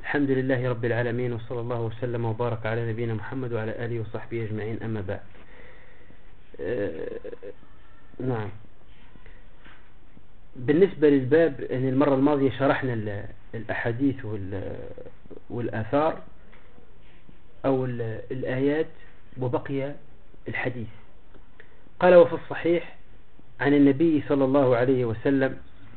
الحمد لله رب العالمين، وصلى الله وسلم وبارك على نبينا محمد وعلى آله وصحبه أجمعين، أما بعد. نعم، بالنسبة للباب يعني المرة الماضية شرحنا الأحاديث والآثار أو الآيات، وبقي الحديث. قال: وفي الصحيح عن النبي صلى الله عليه وسلم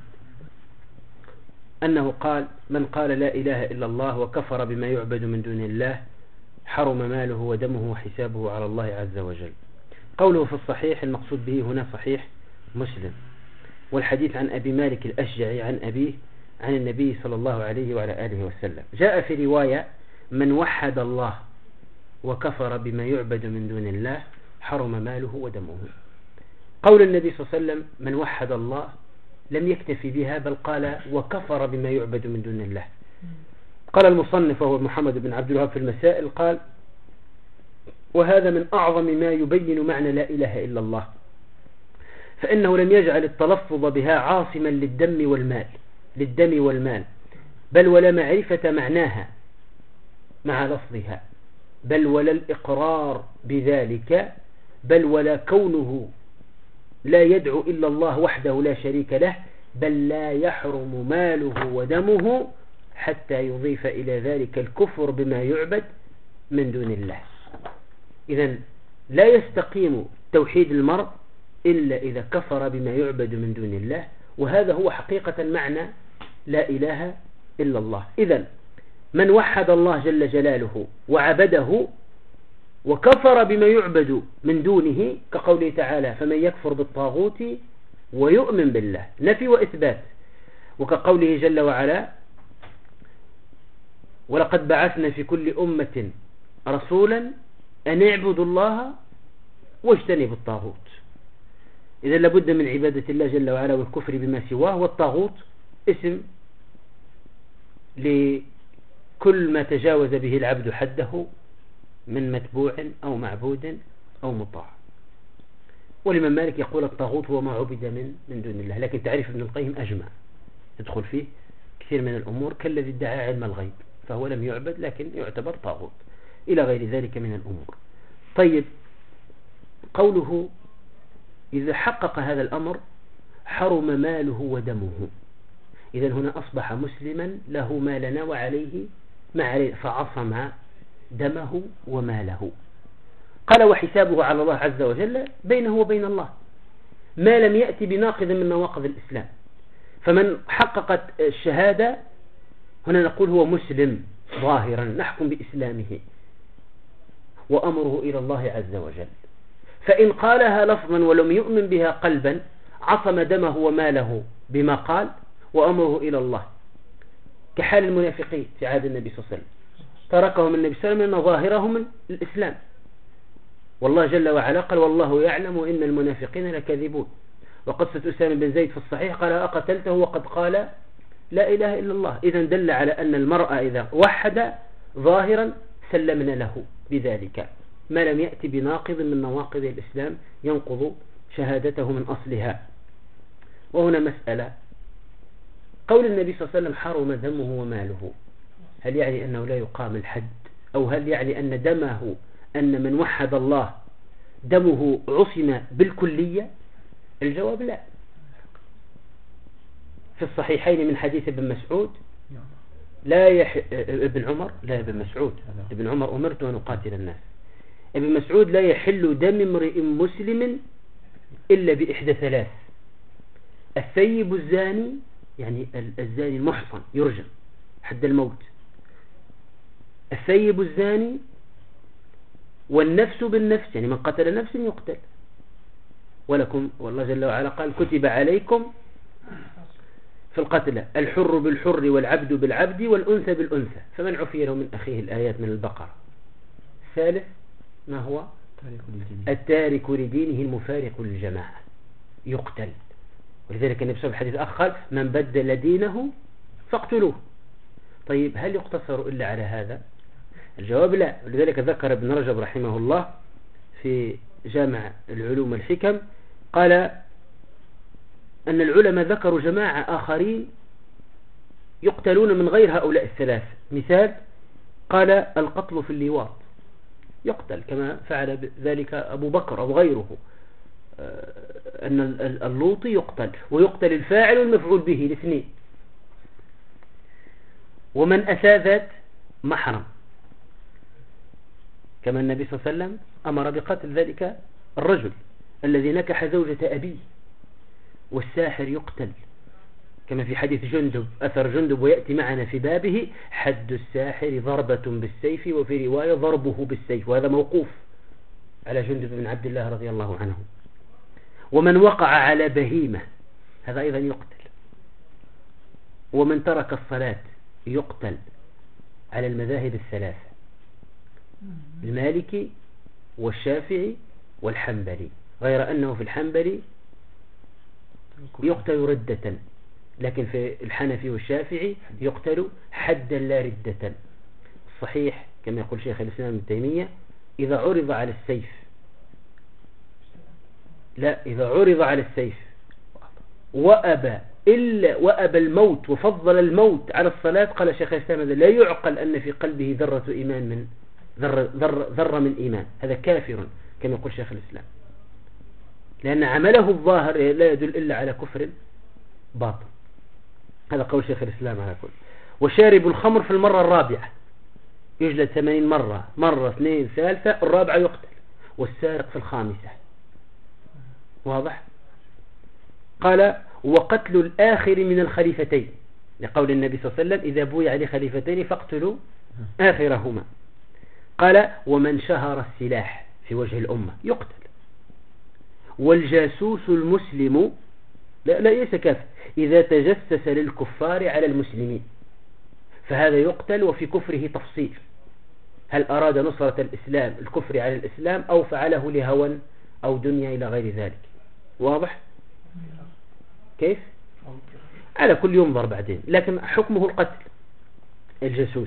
أنه قال: من قال لا إله إلا الله وكفر بما يعبد من دون الله حرم ماله ودمه وحسابه على الله عز وجل. قوله في الصحيح المقصود به هنا صحيح مسلم، والحديث عن أبي مالك الأشجعي عن أبيه عن النبي صلى الله عليه وعلى آله وسلم. جاء في رواية: من وحد الله وكفر بما يعبد من دون الله حرم ماله ودمه. قول النبي صلى الله عليه وسلم من وحد الله لم يكتفي بها، بل قال وكفر بما يعبد من دون الله. قال المصنف وهو محمد بن عبد الوهاب في المسائل، قال: وهذا من أعظم ما يبين معنى لا إله إلا الله، فإنه لم يجعل التلفظ بها عاصما للدم والمال، بل ولا معرفة معناها مع لفظها، بل ولا الإقرار بذلك، بل ولا كونه لا يدعو إلا الله وحده لا شريك له، بل لا يحرم ماله ودمه حتى يضيف إلى ذلك الكفر بما يعبد من دون الله. إذن لا يستقيم توحيد المرء إلا إذا كفر بما يعبد من دون الله، وهذا هو حقيقة معنى لا إله إلا الله. إذن من وحد الله جل جلاله وعبده وكفر بما يعبد من دونه، كقوله تعالى: فمن يكفر بالطاغوت ويؤمن بالله، نفي وإثبات. وكقوله جل وعلا: ولقد بعثنا في كل أمة رسولا أن اعبدوا الله واجتنبوا الطاغوت. إذا لابد من عبادة الله جل وعلا والكفر بما سواه، والطاغوت اسم لكل ما تجاوز به العبد حده من متبوع أو معبود أو مطاع. والإمام مالك يقول الطاغوت هو ما عبد من دون الله، لكن تعريف ابن القيم أجمع، يدخل فيه كثير من الأمور، كالذي ادعى علم الغيب فهو لم يعبد لكن يعتبر طاغوت، إلى غير ذلك من الأمور. طيب، قوله إذا حقق هذا الأمر حرم ماله ودمه، إذن هنا أصبح مسلما له ما لنا وعليه ما عليه، فعصم دمه وماله. قال: وحسابه على الله عز وجل بينه وبين الله، ما لم يأتي بناقض من نواقض الإسلام. فمن حققت الشهادة هنا نقول هو مسلم ظاهرا، نحكم بإسلامه، وأمره إلى الله عز وجل. فإن قالها لفظا ولم يؤمن بها قلبا عصم دمه وماله بما قال، وأمره إلى الله، كحال المنافقين في عهد النبي صلى الله عليه وسلم، تركهم النبي صلى الله عليه وسلم أن ظاهرهم الإسلام، والله جل وعلا قال: والله يعلم إن المنافقين لكاذبون. وقصة أسامة بن زيد في الصحيح قال: أقتلته وقد قال لا إله إلا الله. إذن دل على أن المرأة إذا وحد ظاهرا سلمنا له بذلك، ما لم يأتي بناقض من نواقض الإسلام ينقض شهادته من أصلها. وهنا مسألة: قول النبي صلى الله عليه وسلم حرم دمه وماله، هل يعني أنه لا يقام الحد، أو هل يعني أن دمه، أن من وحد الله دمه عصم بالكلية؟ الجواب لا. في الصحيحين من حديث ابن مسعود ابن عمر، لا ابن مسعود، ابن عمر: أمرت أن أقاتل الناس. ابن مسعود: لا يحل دم امرئ مسلم إلا بإحدى ثلاث: الثيب الزاني، يعني الزاني المحصن يرجم حد الموت، الثيب الزاني، والنفس بالنفس، يعني من قتل نفس يقتل. ولكم والله جل وعلا قال: كتب عليكم في القتلى الحر بالحر والعبد بالعبد والأنثى بالأنثى فمن عفي له من أخيه، الآيات من البقرة. الثالث ما هو؟ التارك لدينه المفارق للجماعة يقتل. ولذلك النبي صلى الله عليه وسلم الحديث الآخر: من بدل دينه فاقتلوه. طيب، هل يقتصر إلا على هذا؟ الجواب لا. ولذلك ذكر ابن رجب رحمه الله في جامع العلوم والحكم، قال أن العلماء ذكروا جماعة آخرين يقتلون من غير هؤلاء الثلاث. مثال: قال القتل في اللواط، يقتل كما فعل ذلك أبو بكر أو غيره، أن اللوطي يقتل، ويقتل الفاعل والمفعول به الاثنين. ومن أساء ذات محرم، كما النبي صلى الله عليه وسلم أمر بقتل ذلك الرجل الذي نكح زوجة أبيه. والساحر يقتل كما في حديث جندب، أثر جندب ويأتي معنا في بابه: حد الساحر ضربة بالسيف، وفي رواية ضربه بالسيف، وهذا موقوف على جندب بن عبد الله رضي الله عنه. ومن وقع على بهيمة هذا أيضا يقتل. ومن ترك الصلاة يقتل على المذاهب الثلاثة: المالكي والشافعي والحنبلي، غير أنه في الحنبلي يقتل ردة، لكن في الحنفي والشافعي يقتل حدا لا ردة. الصحيح كما يقول شيخ الإسلام ابن تيمية: إذا عرض على السيف، لا، إذا عرض على السيف وأبى الموت وفضل الموت على الصلاة، قال شيخ الإسلام: هذا لا يعقل أن في قلبه ذرة إيمان، من ذرة من إيمان، هذا كافر كما يقول شيخ الإسلام، لأن عمله الظاهر لا يدل إلا على كفر باطن. هذا قول شيخ الإسلام على كل. وشارب الخمر في المرة الرابعة يجلد 80 مرة، مرة 2 3، الرابعة يقتل. والسارق في الخامسة. واضح؟ قال: وقتل الآخر من الخليفتين، لقول النبي صلى الله عليه وسلم: إذا بويع لخليفتين فاقتلوا آخرهما. قال: ومن شهر السلاح في وجه الأمة يقتل. والجاسوس المسلم ليس كافر إذا تجسس للكفار على المسلمين، فهذا يقتل. وفي كفره تفصيل: هل أراد نصرة الإسلام الكفر على الإسلام، أو فعله لهوى أو دنيا إلى غير ذلك. واضح؟ كيف؟ على كل ينظر بعدين، لكن حكمه القتل الجاسوس.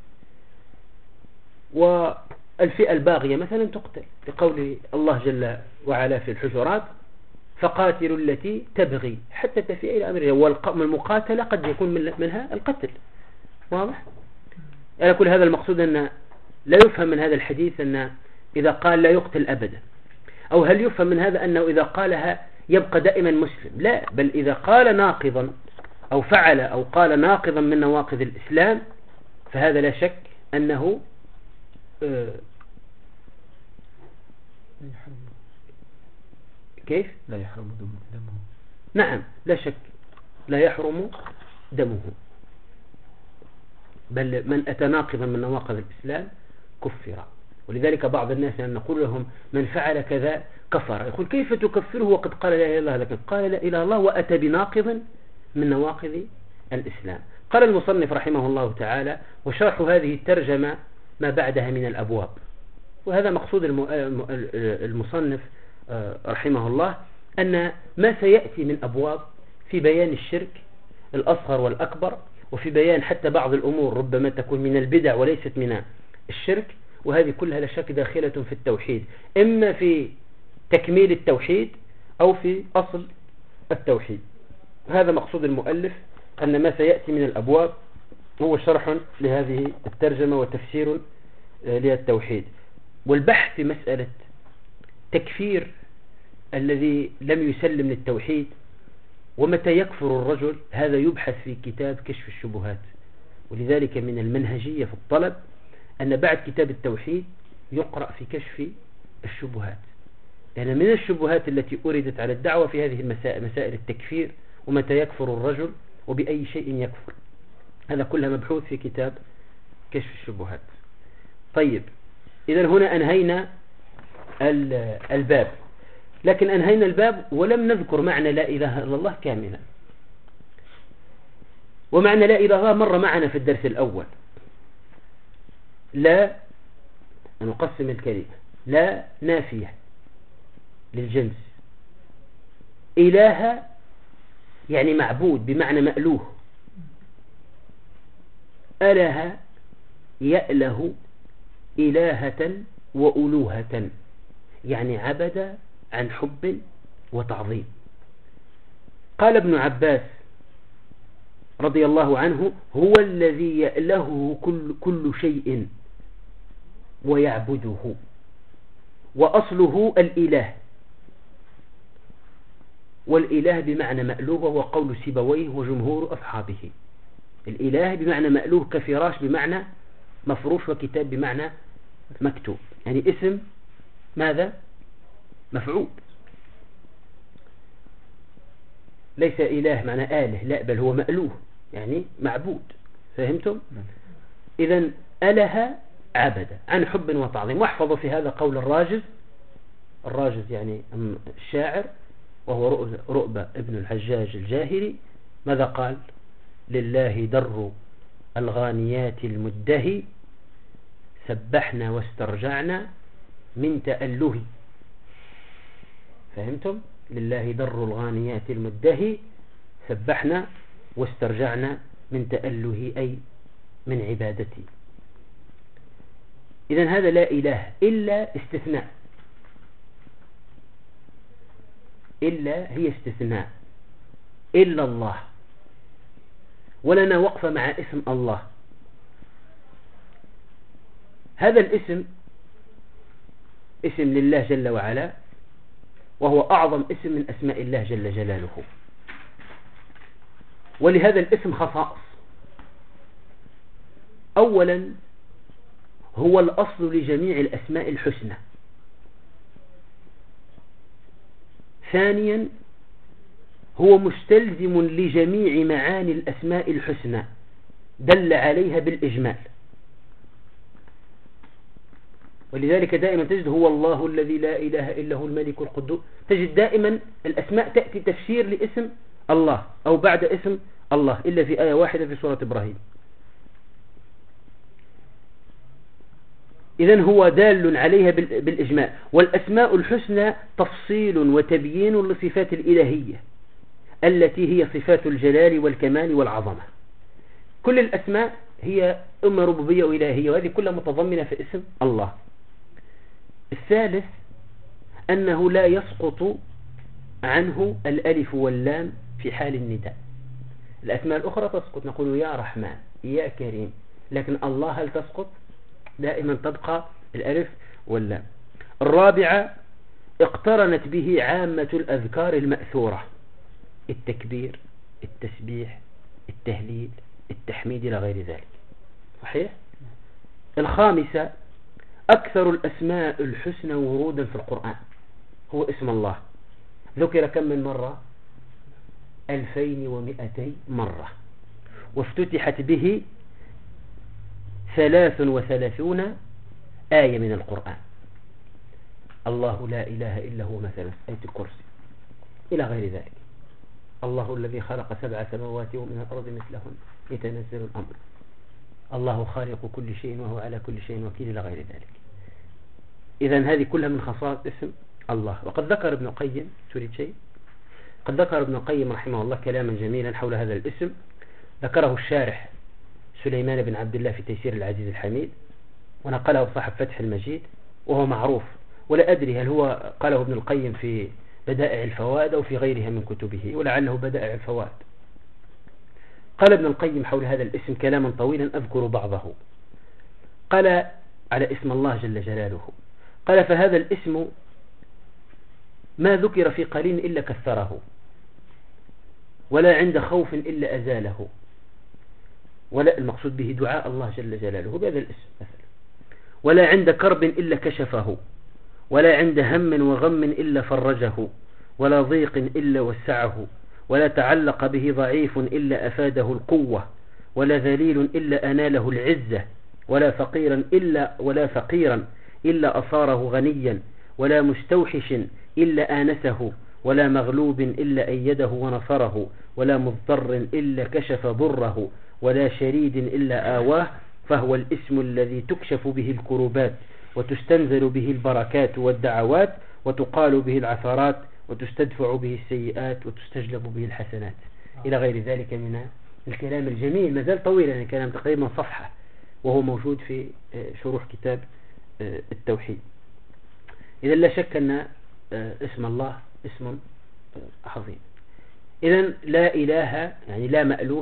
والفئة الباغية مثلا تقتل، لقول الله جل وعلا في الحجرات: فقاتلوا التي تبغي حتى تفيء إلى أمر الله. والمقاتلة قد يكون منها القتل. واضح؟ على كل هذا المقصود أن لا يفهم من هذا الحديث أن إذا قال لا يقتل أبدا، أو هل يفهم من هذا أنه إذا قالها يبقى دائما مسلم؟ لا، بل إذا قال ناقضا أو فعل أو قال ناقضا من نواقض الإسلام فهذا لا شك أنه كيف؟ لا يحرم دمه. نعم، لا شك لا يحرم دمه، بل من أتى ناقضا من نواقض الإسلام كفر. ولذلك بعض الناس نقول لهم: من فعل كذا كفر. يقول: كيف تكفره وقد قال لا إله إلا الله؟ لكن قال لا إله إلا الله وأتى بناقض من نواقض الإسلام. قال المصنف رحمه الله تعالى: وشرح هذه الترجمة ما بعدها من الأبواب. وهذا مقصود المصنف رحمه الله، أن ما سيأتي من أبواب في بيان الشرك الأصغر والأكبر، وفي بيان حتى بعض الأمور ربما تكون من البدع وليست من الشرك، وهذه كلها لا شك داخلة في التوحيد، إما في تكميل التوحيد أو في أصل التوحيد. هذا مقصود المؤلف، أن ما سيأتي من الأبواب هو شرح لهذه الترجمة وتفسير للتوحيد. والبحث في مسألة تكفير الذي لم يسلم للتوحيد ومتى يكفر الرجل، هذا يبحث في كتاب كشف الشبهات. ولذلك من المنهجية في الطلب أن بعد كتاب التوحيد يقرأ في كشف الشبهات، لأن من الشبهات التي أردت على الدعوة في هذه المسائل، مسائل التكفير ومتى يكفر الرجل وبأي شيء يكفر، هذا كلها مبحوث في كتاب كشف الشبهات. طيب، إذن هنا أنهينا الباب، لكن أنهينا الباب ولم نذكر معنى لا إله إلا الله كاملا. ومعنى لا إله إلا الله مر معنا في الدرس الأول. لا، نقسم الكلمة: لا نافية للجنس، إله يعني معبود بمعنى مألوه، أله يأله إلهة وألوهة، يعني عبد عن حب وتعظيم. قال ابن عباس رضي الله عنه هو الذي يألهه كل شيء ويعبده، وأصله الإله، والإله بمعنى مألوه، وهو قول سيبويه وجمهور أصحابه. الإله بمعنى مألوه كفراش بمعنى مفروش، وكتاب بمعنى مكتوب، يعني اسم ماذا؟ مفعول، ليس إله معنى آله، لا، بل هو مألوه يعني معبود. فهمتم؟ إذن أله عبد عن حب وتعظيم. واحفظوا في هذا قول الراجز يعني الشاعر، وهو رؤبة ابن الحجاج الجاهلي، ماذا قال؟ لله در الغانيات المدهي، سبحنا واسترجعنا من تأله. فهمتم؟ لله در الغانيات المدهي، سبحنا واسترجعنا من تأله، أي من عبادتي. إذن هذا لا إله إلا استثناء، إلا هي استثناء، إلا الله، ولنا وقفة مع اسم الله. هذا الاسم اسم لله جل وعلا، وهو أعظم اسم من أسماء الله جل جلاله، ولهذا الاسم خصائص. أولا هو الأصل لجميع الأسماء الحسنى. ثانيا هو مستلزم لجميع معاني الأسماء الحسنى، دل عليها بالإجمال. ولذلك دائما تجد هو الله الذي لا إله إلا هو الملك القدوس. تجد دائما الأسماء تأتي تفسير لاسم الله أو بعد اسم الله، إلا في آية واحدة في سورة إبراهيم. إذن هو دال عليها بالإجمال. والأسماء الحسنى تفصيل وتبيين لصفات الإلهية التي هي صفات الجلال والكمال والعظمة. كل الأسماء هي إما ربوبية وإلهية، وهذه كلها متضمنة في اسم الله. الثالث أنه لا يسقط عنه الألف واللام في حال النداء. الأسماء الأخرى تسقط، نقول يا رحمن يا كريم، لكن الله هل تسقط؟ دائما تبقى الألف واللام. الرابعة اقترنت به عامة الأذكار المأثورة، التكبير، التسبيح، التهليل، التحميد إلى غير ذلك. صحيح؟ الخامسة أكثر الأسماء الحسنى ورودا في القرآن هو اسم الله، ذكر كم من مرة؟ 2200 مرة، وافتتحت به 33 آية من القرآن. الله لا إله إلا هو مثلا آية الكرسي إلى غير ذلك. الله الذي خلق 7 سماوات ومن الأرض مثلهن يتنزل الأمر. الله خالق كل شيء وهو على كل شيء وكيل إلى غير ذلك. إذن هذه كلها من خصائص اسم الله. وقد ذكر ابن القيم، تريد شيء؟ قد ذكر ابن القيم رحمه الله كلاما جميلا حول هذا الاسم، ذكره الشارح سليمان بن عبد الله في تيسير العزيز الحميد، ونقله صاحب فتح المجيد، وهو معروف، ولا أدري هل هو قاله ابن القيم في بدائع الفوائد أو في غيرها من كتبه، ولعله بدائع الفوائد. قال ابن القيم حول هذا الاسم كلاما طويلا أذكر بعضه. قال على اسم الله جل جلاله، قال فهذا الاسم ما ذكر في قليل إلا كثره، ولا عند خوف إلا أزاله، ولا المقصود به دعاء الله جل جلاله بهذا الاسم مثلا، ولا عند كرب إلا كشفه، ولا عند هم وغم إلا فرجه، ولا ضيق إلا وسعه، ولا تعلق به ضعيف إلا أفاده القوة، ولا ذليل إلا أناله العزة، ولا فقيرا إلا أصاره غنيا، ولا مستوحش إلا آنسه، ولا مغلوب إلا أيده ونصره، ولا مضطر إلا كشف ضره، ولا شريد إلا آواه. فهو الاسم الذي تكشف به الكروبات، وتستنزل به البركات والدعوات، وتقال به العثرات، وتستدفع به السيئات، وتستجلب به الحسنات، إلى غير ذلك من الكلام الجميل. ما زال طويلا، يعني كلام تقريبا صفحة، وهو موجود في شروح كتاب التوحيد. إذا لا شك أن اسم الله اسم عظيم. إذا لا إله يعني لا مألوه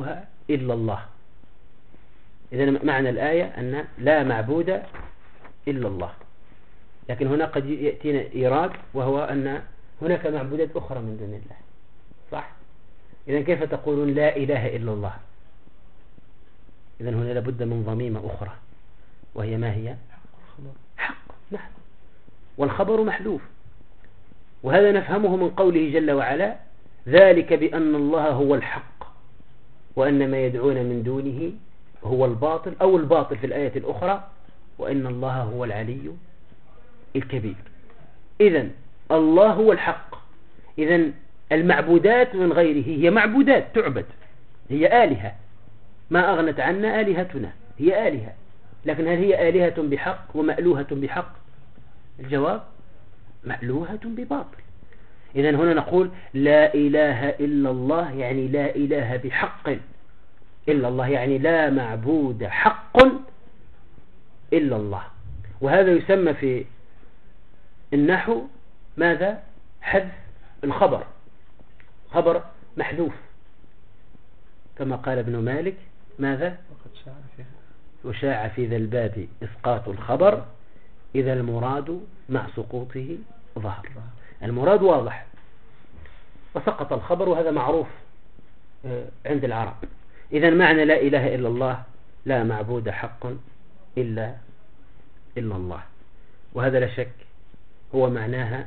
إلا الله. إذن معنى الآية أن لا معبود إلا الله. لكن هنا قد يأتينا إيراد، وهو أن هناك معبودات أخرى من دون الله، صح؟ إذن كيف تقولون لا إله إلا الله؟ إذن هنا لابد من ضميمة أخرى، وهي ما هي؟ حق. نعم. والخبر محذوف. وهذا نفهمه من قوله جل وعلا: ذلك بأن الله هو الحق وأن ما يدعون من دونه هو الباطل، أو الباطل في الآية الأخرى، وإن الله هو العلي الكبير. إذن الله هو الحق. إذن المعبودات من غيره هي معبودات تعبد، هي آلهة، ما أغنت عنا آلهتنا، هي آلهة. لكن هل هي آلهة بحق ومألوهة بحق؟ الجواب: مألوهة بباطل. إذن هنا نقول لا إله إلا الله، يعني لا إله بحق إلا الله، يعني لا معبود حق إلا الله. وهذا يسمى في النحو ماذا؟ حذف الخبر، خبر محذوف، كما قال ابن مالك ماذا؟ وشاع في ذا الباب إسقاط الخبر إذا المراد مع سقوطه ظهر. المراد واضح وسقط الخبر، وهذا معروف عند العرب. إذن معنى لا إله إلا الله: لا معبود حق إلا الله. وهذا لا شك هو معناها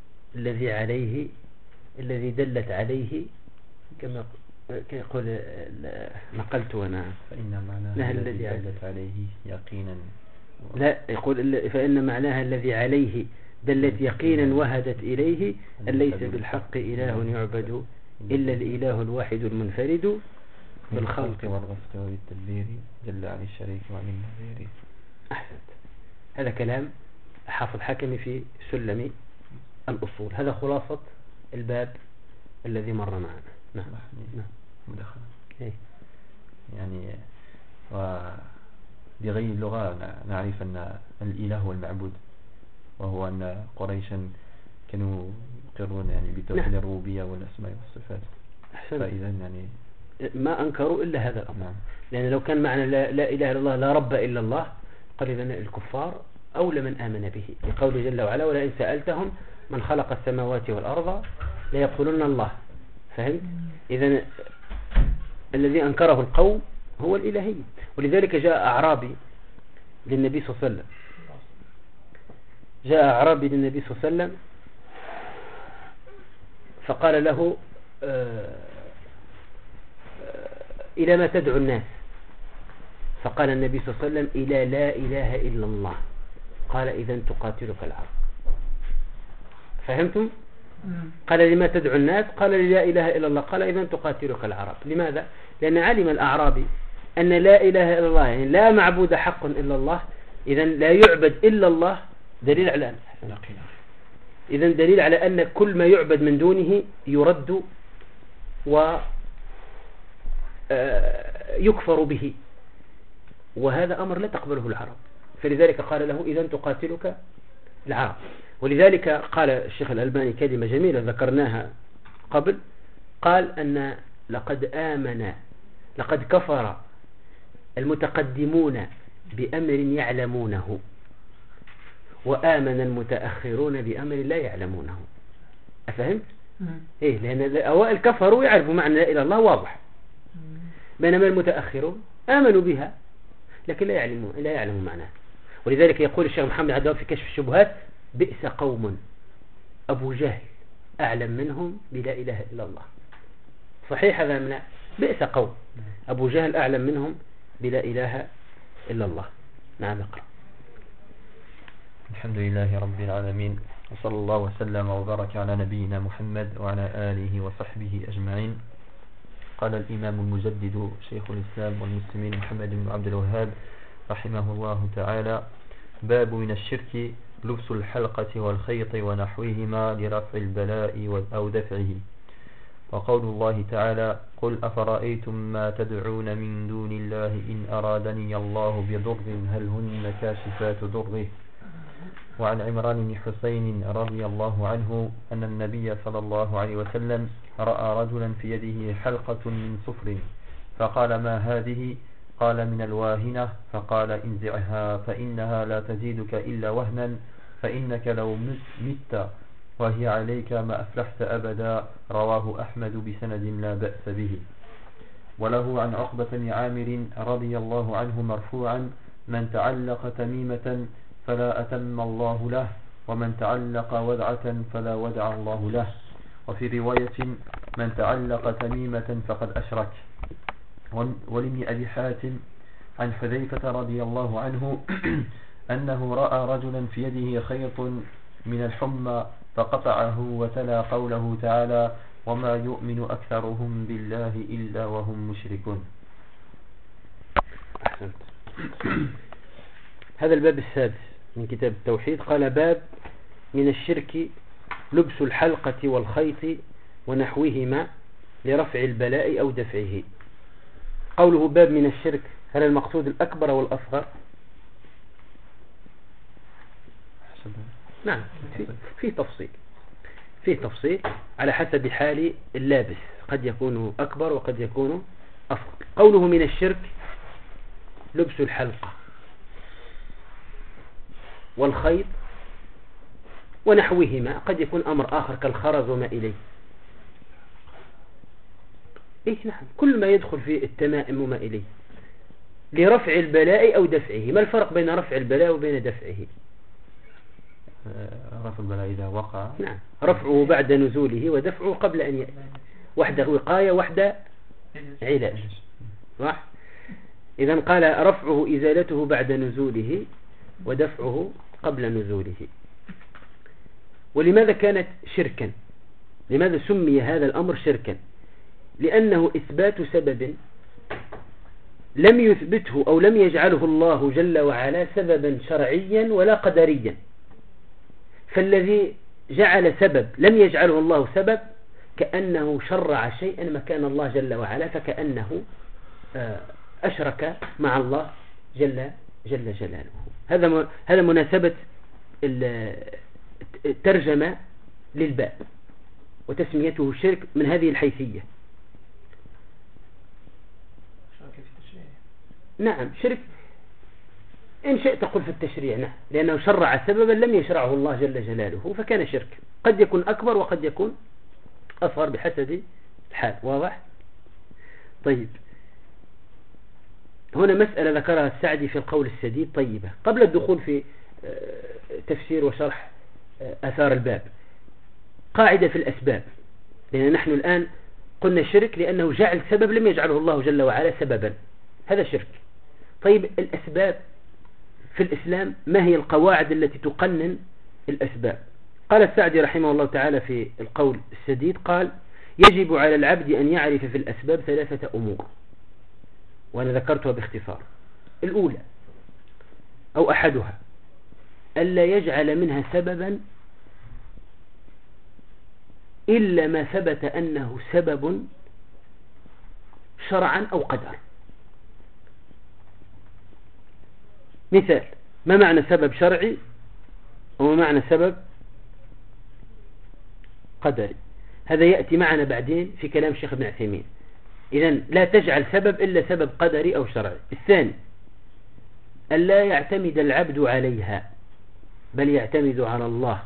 الذي دلت عليه، كما يقول نقلت أنا، فإن معناها الذي دلت عليه يقينا. لا، يقول فإن معناها الذي عليه دلت يقينا وهدت إليه أن ليس بالحق إله يعبد إلا الإله الواحد المنفرد بالخلق والرزق والتدبير، جل عن الشريك وعن النظير. أحسنت. هذا كلام حافظ حكمي في سلم الأصول. هذا خلاصة الباب الذي مر معنا. نعم. مدخل. إيه؟ يعني وبغير اللغة نعرف أن الإله هو المعبود، وهو أن قريشا كانوا يقرون يعني بتوحيد الربوبية والأسماء والصفات. فإذا يعني ما أنكروا إلا هذا الأمر. لأن لو كان معنى لا إله إلا الله لا رب إلا الله، قال إذن الكفار أولى من آمن به، لقوله جل وعلا: ولئن سألتهم من خلق السماوات والأرض ليقولن الله. فهمت؟ إذن الذي أنكره القوم هو الإلهية. ولذلك جاء أعرابي للنبي صلى الله عليه وسلم، فقال له: إلى ما تدعو الناس؟ فقال النبي صلى الله عليه وسلم: إلى لا إله إلا الله. قال: إذن تقاتلك العرب. فهمتم؟ قال: لما تدعو الناس؟ قال: لا إله إلا الله. قال: إذن تقاتلك العرب. لماذا؟ لأن علم الأعرابي أن لا إله إلا الله، يعني لا معبود حق إلا الله، إذن لا يعبد إلا الله، دليل على إذن دليل على أن كل ما يعبد من دونه يرد ويكفر به، وهذا أمر لا تقبله العرب. فلذلك قال له: إذن تقاتلك العرب. ولذلك قال الشيخ الألباني كلمة جميلة ذكرناها قبل، قال أن لقد كفر المتقدمون بأمر يعلمونه، وآمن المتأخرون بأمر لا يعلمونه. أفهمت؟ إيه؟ لأن الأوائل كفروا يعرفوا معنى لا إله إلا الله واضح، بينما المتأخرون آمنوا بها لكن لا يعلموا معناها. ولذلك يقول الشيخ محمد عبد الوهاب في كشف الشبهات: بئس قوم أبو جهل أعلم منهم بلا إله إلا الله. صحيح هذا من بئس قوم أبو جهل أعلم منهم بلا إله إلا الله. نعم. اقرأ. الحمد لله رب العالمين، وصلى الله وسلم وبارك على نبينا محمد وعلى آله وصحبه أجمعين. قال الإمام المجدد شيخ الإسلام والمسلمين محمد بن عبد الوهاب رحمه الله تعالى: باب من الشرك لبس الحلقة والخيط ونحوهما لرفع البلاء أو دفعه. وقول الله تعالى: قل أفرأيتم ما تدعون من دون الله إن أرادني الله بضر هل هن كاشفات ضره. وعن عمران بن حسين رضي الله عنه أن النبي صلى الله عليه وسلم رأى رجلا في يده حلقة من صفر، فقال ما هذه؟ قال من الواهنة. فقال انزعها فإنها لا تزيدك إلا وهنا، فإنك لو مت وهي عليك ما أفلحت أبدا. رواه أحمد بسند لا بأس به. وله عن عقبة بن عامر رضي الله عنه مرفوعا: من تعلق تميمة فلا أتم الله له، ومن تعلق ودعة فلا ودع الله له. وفي رواية: من تعلق تميمة فقد أشرك. ولابن أبي حاتم عن حذيفة رضي الله عنه أنه رأى رجلا في يده خيط من الحمى فقطعه، وتلا قوله تعالى: وما يؤمن أكثرهم بالله إلا وهم مشركون. أحسنت. هذا الباب السادس من كتاب التوحيد. قال: باب من الشرك لبس الحلقة والخيط ونحوهما لرفع البلاء أو دفعه. قوله باب من الشرك، هل المقصود الأكبر أو الأصغر؟ نعم، فيه تفصيل على حسب حال اللابس، قد يكون أكبر وقد يكون أصغر. قوله من الشرك لبس الحلقة والخيط ونحوهما، قد يكون أمر آخر كالخرز وما إليه. نعم، كل ما يدخل في التمائم وما إليه لرفع البلاء أو دفعه. ما الفرق بين رفع البلاء وبين دفعه؟ رفع البلاء إذا وقع، نعم، رفعه بعد نزوله ودفعه قبل أن يأتي. واحدة وقاية واحدة علاج، صح؟ إذن قال رفعه إزالته بعد نزوله ودفعه قبل نزوله. ولماذا كانت شركا؟ لماذا سمي هذا الأمر شركا؟ لأنه إثبات سبب لم يثبته أو لم يجعله الله جل وعلا سببا شرعيا ولا قدريا. فالذي جعل سبب لم يجعله الله سبب كأنه شرع شيئا مكان الله جل وعلا، فكأنه أشرك مع الله جل جلاله. هذا مناسبة الترجمة للباب وتسميته شرك من هذه الحيثية. نعم، شرك إن شئت تقول في التشريع، نعم، لأنه شرع سببا لم يشرعه الله جل جلاله فكان شرك، قد يكون أكبر وقد يكون أصغر بحسب الحال. واضح؟ طيب، هنا مسألة ذكرها السعدي في القول السديد طيبة قبل الدخول في تفسير وشرح أثار الباب. قاعدة في الأسباب، لأن نحن الآن قلنا شرك لأنه جعل سبب لم يجعله الله جل وعلا سببا، هذا شرك. طيب، الأسباب في الإسلام ما هي القواعد التي تقنن الأسباب؟ قال السعدي رحمه الله تعالى في القول السديد، قال: يجب على العبد أن يعرف في الأسباب 3 أمور، وأنا ذكرتها باختصار. الأولى أو أحدها ألا يجعل منها سببا إلا ما ثبت أنه سبب شرعا أو قدر. مثال: ما معنى سبب شرعي وما معنى سبب قدري؟ هذا يأتي معنا بعدين في كلام الشيخ ابن عثيمين. إذن لا تجعل سبب إلا سبب قدري أو شرعي. الثاني ألا يعتمد العبد عليها بل يعتمد على الله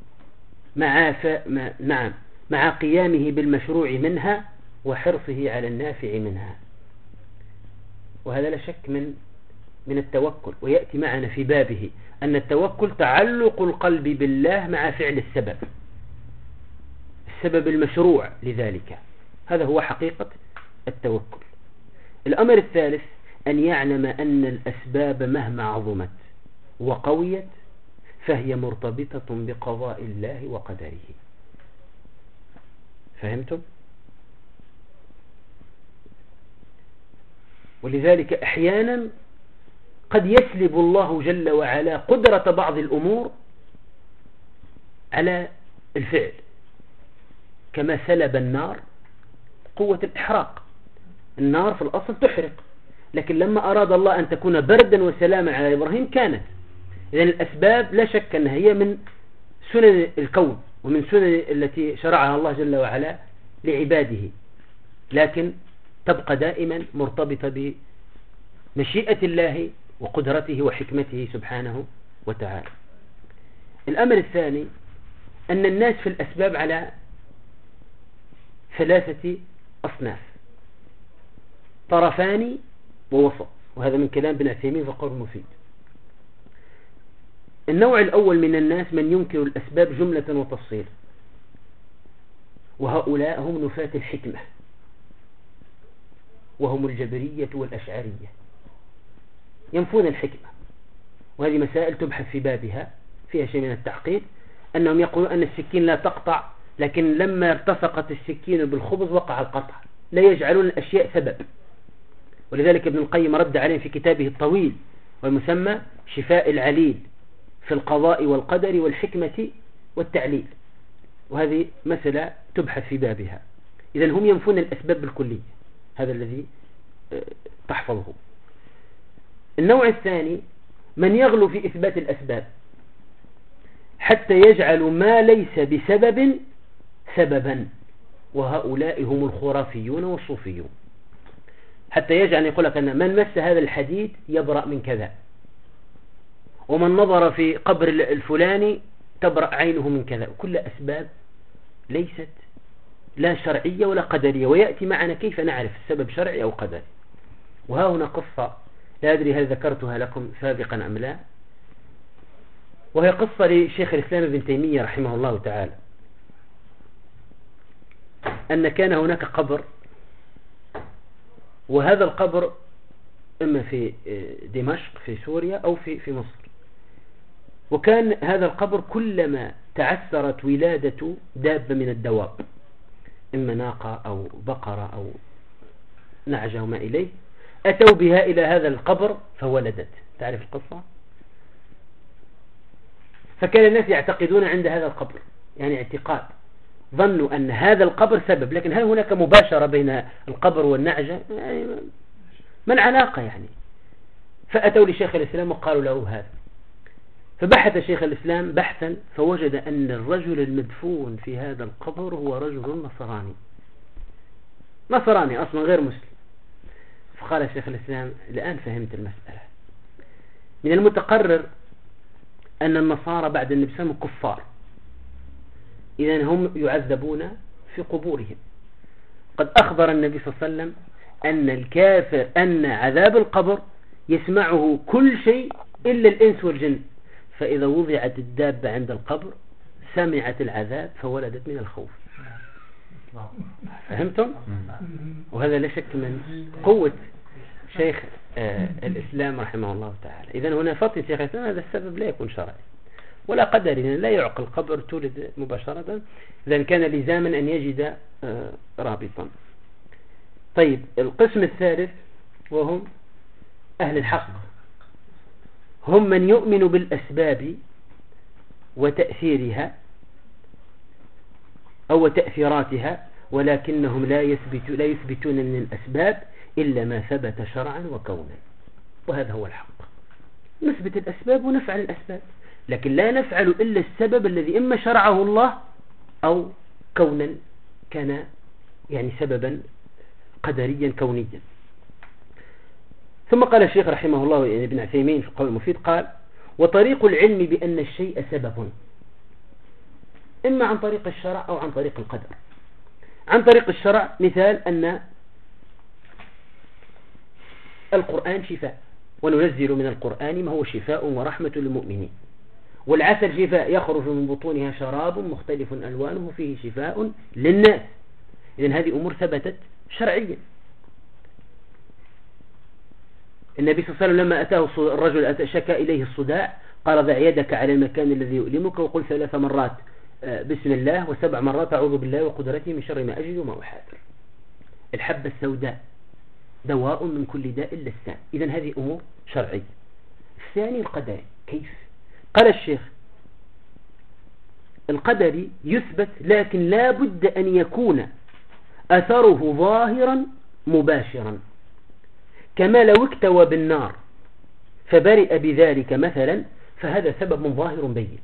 مع قيامه بالمشروع منها وحرصه على النافع منها. وهذا لا شك من التوكل، ويأتي معنا في بابه أن التوكل تعلق القلب بالله مع فعل السبب المشروع لذلك. هذا هو حقيقة التوكل. الأمر الثالث أن يعلم أن الأسباب مهما عظمت وقويت فهي مرتبطة بقضاء الله وقدره. فهمتم؟ ولذلك أحيانا قد يسلب الله جل وعلا قدرة بعض الأمور على الفعل، كما سلب النار قوة الإحراق. النار في الأصل تحرق، لكن لما أراد الله أن تكون بردا وسلاما على إبراهيم كانت. إذن الأسباب لا شك أنها هي من سنن الكون ومن سنن التي شرعها الله جل وعلا لعباده، لكن تبقى دائما مرتبطة بمشيئة الله وقدرته وحكمته سبحانه وتعالى. الأمر الثاني أن الناس في الأسباب على 3 أصناف: طرفان ووسط، وهذا من كلام ابن عثيمين في القول المفيد. النوع الأول من الناس من ينكر الأسباب جملة وتفصيل، وهؤلاء هم نفاة الحكمة، وهم الجبرية والأشعرية، ينفون الحكمة. وهذه مسائل تبحث في بابها، فيها شيء من التعقيد، أنهم يقولون أن السكين لا تقطع، لكن لما ارتفقت السكين بالخبز وقع القطع، لا يجعلون الأشياء سبب. ولذلك ابن القيم رد عليهم في كتابه الطويل والمسمى شفاء العليل في القضاء والقدر والحكمة والتعليل، وهذه مسألة تبحث في بابها. إذن هم ينفون الأسباب بالكلية، هذا الذي تحفظه. النوع الثاني من يغلو في إثبات الأسباب حتى يجعل ما ليس بسبب سببا، وهؤلاء هم الخرافيون والصوفيون. حتى يجعل يقول لك أن من مس هذا الحديد يبرأ من كذا، ومن نظر في قبر الفلاني تبرأ عينه من كذا. كل أسباب ليست لا شرعية ولا قدرية، ويأتي معنا كيف نعرف السبب شرعي أو قدري. وها هنا قصة لا أدري هل ذكرتها لكم سابقا أم لا، وهي قصة لشيخ الإسلام ابن تيمية رحمه الله تعالى، أن كان هناك قبر، وهذا القبر إما في دمشق في سوريا أو في مصر. وكان هذا القبر كلما تعثرت ولادة دابة من الدواب، إما ناقة أو بقرة أو نعجة وما إليه، أتوا بها إلى هذا القبر فولدت. تعرف القصة؟ فكان الناس يعتقدون عند هذا القبر، يعني اعتقاد، ظنوا أن هذا القبر سبب، لكن هل هناك مباشرة بين القبر والنعجة؟ يعني ما العلاقة يعني؟ فأتوا لشيخ الإسلام وقالوا له هذا. فبحث شيخ الإسلام بحثا فوجد أن الرجل المدفون في هذا القبر هو رجل نصراني أصلا غير مسلم. فقال شيخ الإسلام: الآن فهمت المسألة. من المتقرر أن النصارى بعد النبي صلى الله عليه وسلم كفار، إذن هم يعذبون في قبورهم. قد أخبر النبي صلى الله عليه وسلم أن الكافر أن عذاب القبر يسمعه كل شيء إلا الإنس والجن، فإذا وضعت الدابة عند القبر سمعت العذاب فولدت من الخوف. فهمتم؟ وهذا لا شك من قوة شيخ الإسلام رحمه الله تعالى. إذن هنا فطن شيخ الإسلام هذا السبب لا يكون شرعي ولا قدري، لا يعقل قبر تولد مباشرة، إذن كان لزاما أن يجد رابطا. طيب، القسم الثالث وهم أهل الحق، هم من يؤمن بالأسباب وتأثيرها أو تأثيراتها، ولكنهم لا يثبتون من الأسباب إلا ما ثبت شرعا وكونا. وهذا هو الحق، نثبت الأسباب ونفعل الأسباب، لكن لا نفعل إلا السبب الذي إما شرعه الله أو كونا كان يعني سببا قدريا كونيا. ثم قال الشيخ رحمه الله يعني ابن عثيمين في القول المفيد قال: وطريق العلم بأن الشيء سبب إما عن طريق الشرع أو عن طريق القدر. عن طريق الشرع مثال أن القرآن شفاء، وننزل من القرآن ما هو شفاء ورحمة للمؤمنين، والعسل شفاء يخرج من بطونها شراب مختلف ألوانه فيه شفاء للناس. إذن هذه أمور ثبتت شرعيا. النبي صلى الله عليه وسلم لما أتاه الرجل شكى إليه الصداع قال: ضع يدك على المكان الذي يؤلمك وقل 3 مرات بسم الله و7 مرات أعوذ بالله وقدرته من شر ما أجد وما أحاذر. الحبة السوداء دواء من كل داء إلا السام. إذن هذه أمور شرعية. الثاني القدري. كيف؟ قال الشيخ: القدري يثبت، لكن لا بد أن يكون أثره ظاهرا مباشرا، كما لو اكتوى بالنار فبرئ بذلك مثلا، فهذا سبب ظاهر بين.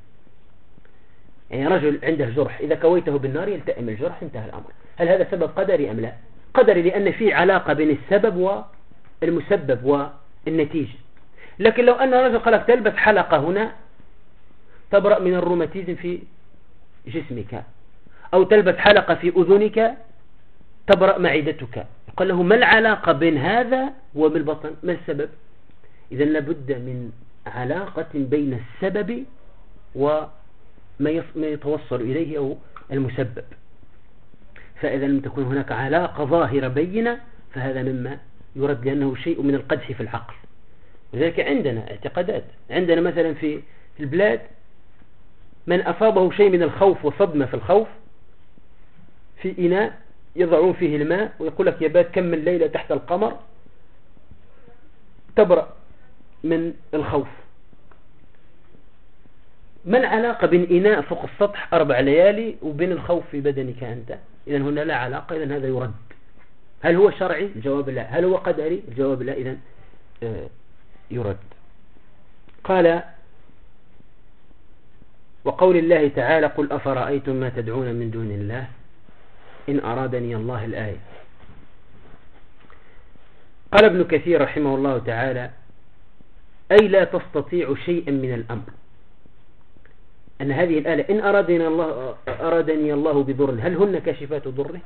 يعني رجل عنده جرح، إذا كويته بالنار يلتئم الجرح، انتهى الأمر. هل هذا سبب قدري أم لا؟ قدري لأن في علاقة بين السبب والمسبب والنتيجة. لكن لو أن رجل قال لك تلبس حلقة هنا تبرأ من الروماتيزم في جسمك، أو تلبس حلقة في أذنك تبرأ معدتك، قال له ما العلاقة بين هذا وبالبطن؟ ما السبب؟ إذا لابد من علاقة بين السبب وما يتوصل إليه أو المسبب. فإذا لم تكن هناك علاقة ظاهرة بينة فهذا مما يرد، لأنه شيء من القدح في العقل. لذلك عندنا اعتقادات، عندنا مثلا في البلاد من أصابه شيء من الخوف وصدمة في الخوف في إناء يضعون فيه الماء ويقول لك يبات كم من ليلة تحت القمر تبرأ من الخوف. ما العلاقة بين إناء فوق السطح 4 ليالي وبين الخوف في بدنك أنت؟ إذن هنا لا علاقة، إذن هذا يرد. هل هو شرعي؟ الجواب لا. هل هو قدري؟ الجواب لا. إذن يرد. قال وقول الله تعالى قل أفرأيتم ما تدعون من دون الله إن أرادني الله الآية. قال ابن كثير رحمه الله تعالى أي لا تستطيع شيئا من الأمر، أن هذه الآية إن أرادني الله بضر هل هن كاشفات ضره،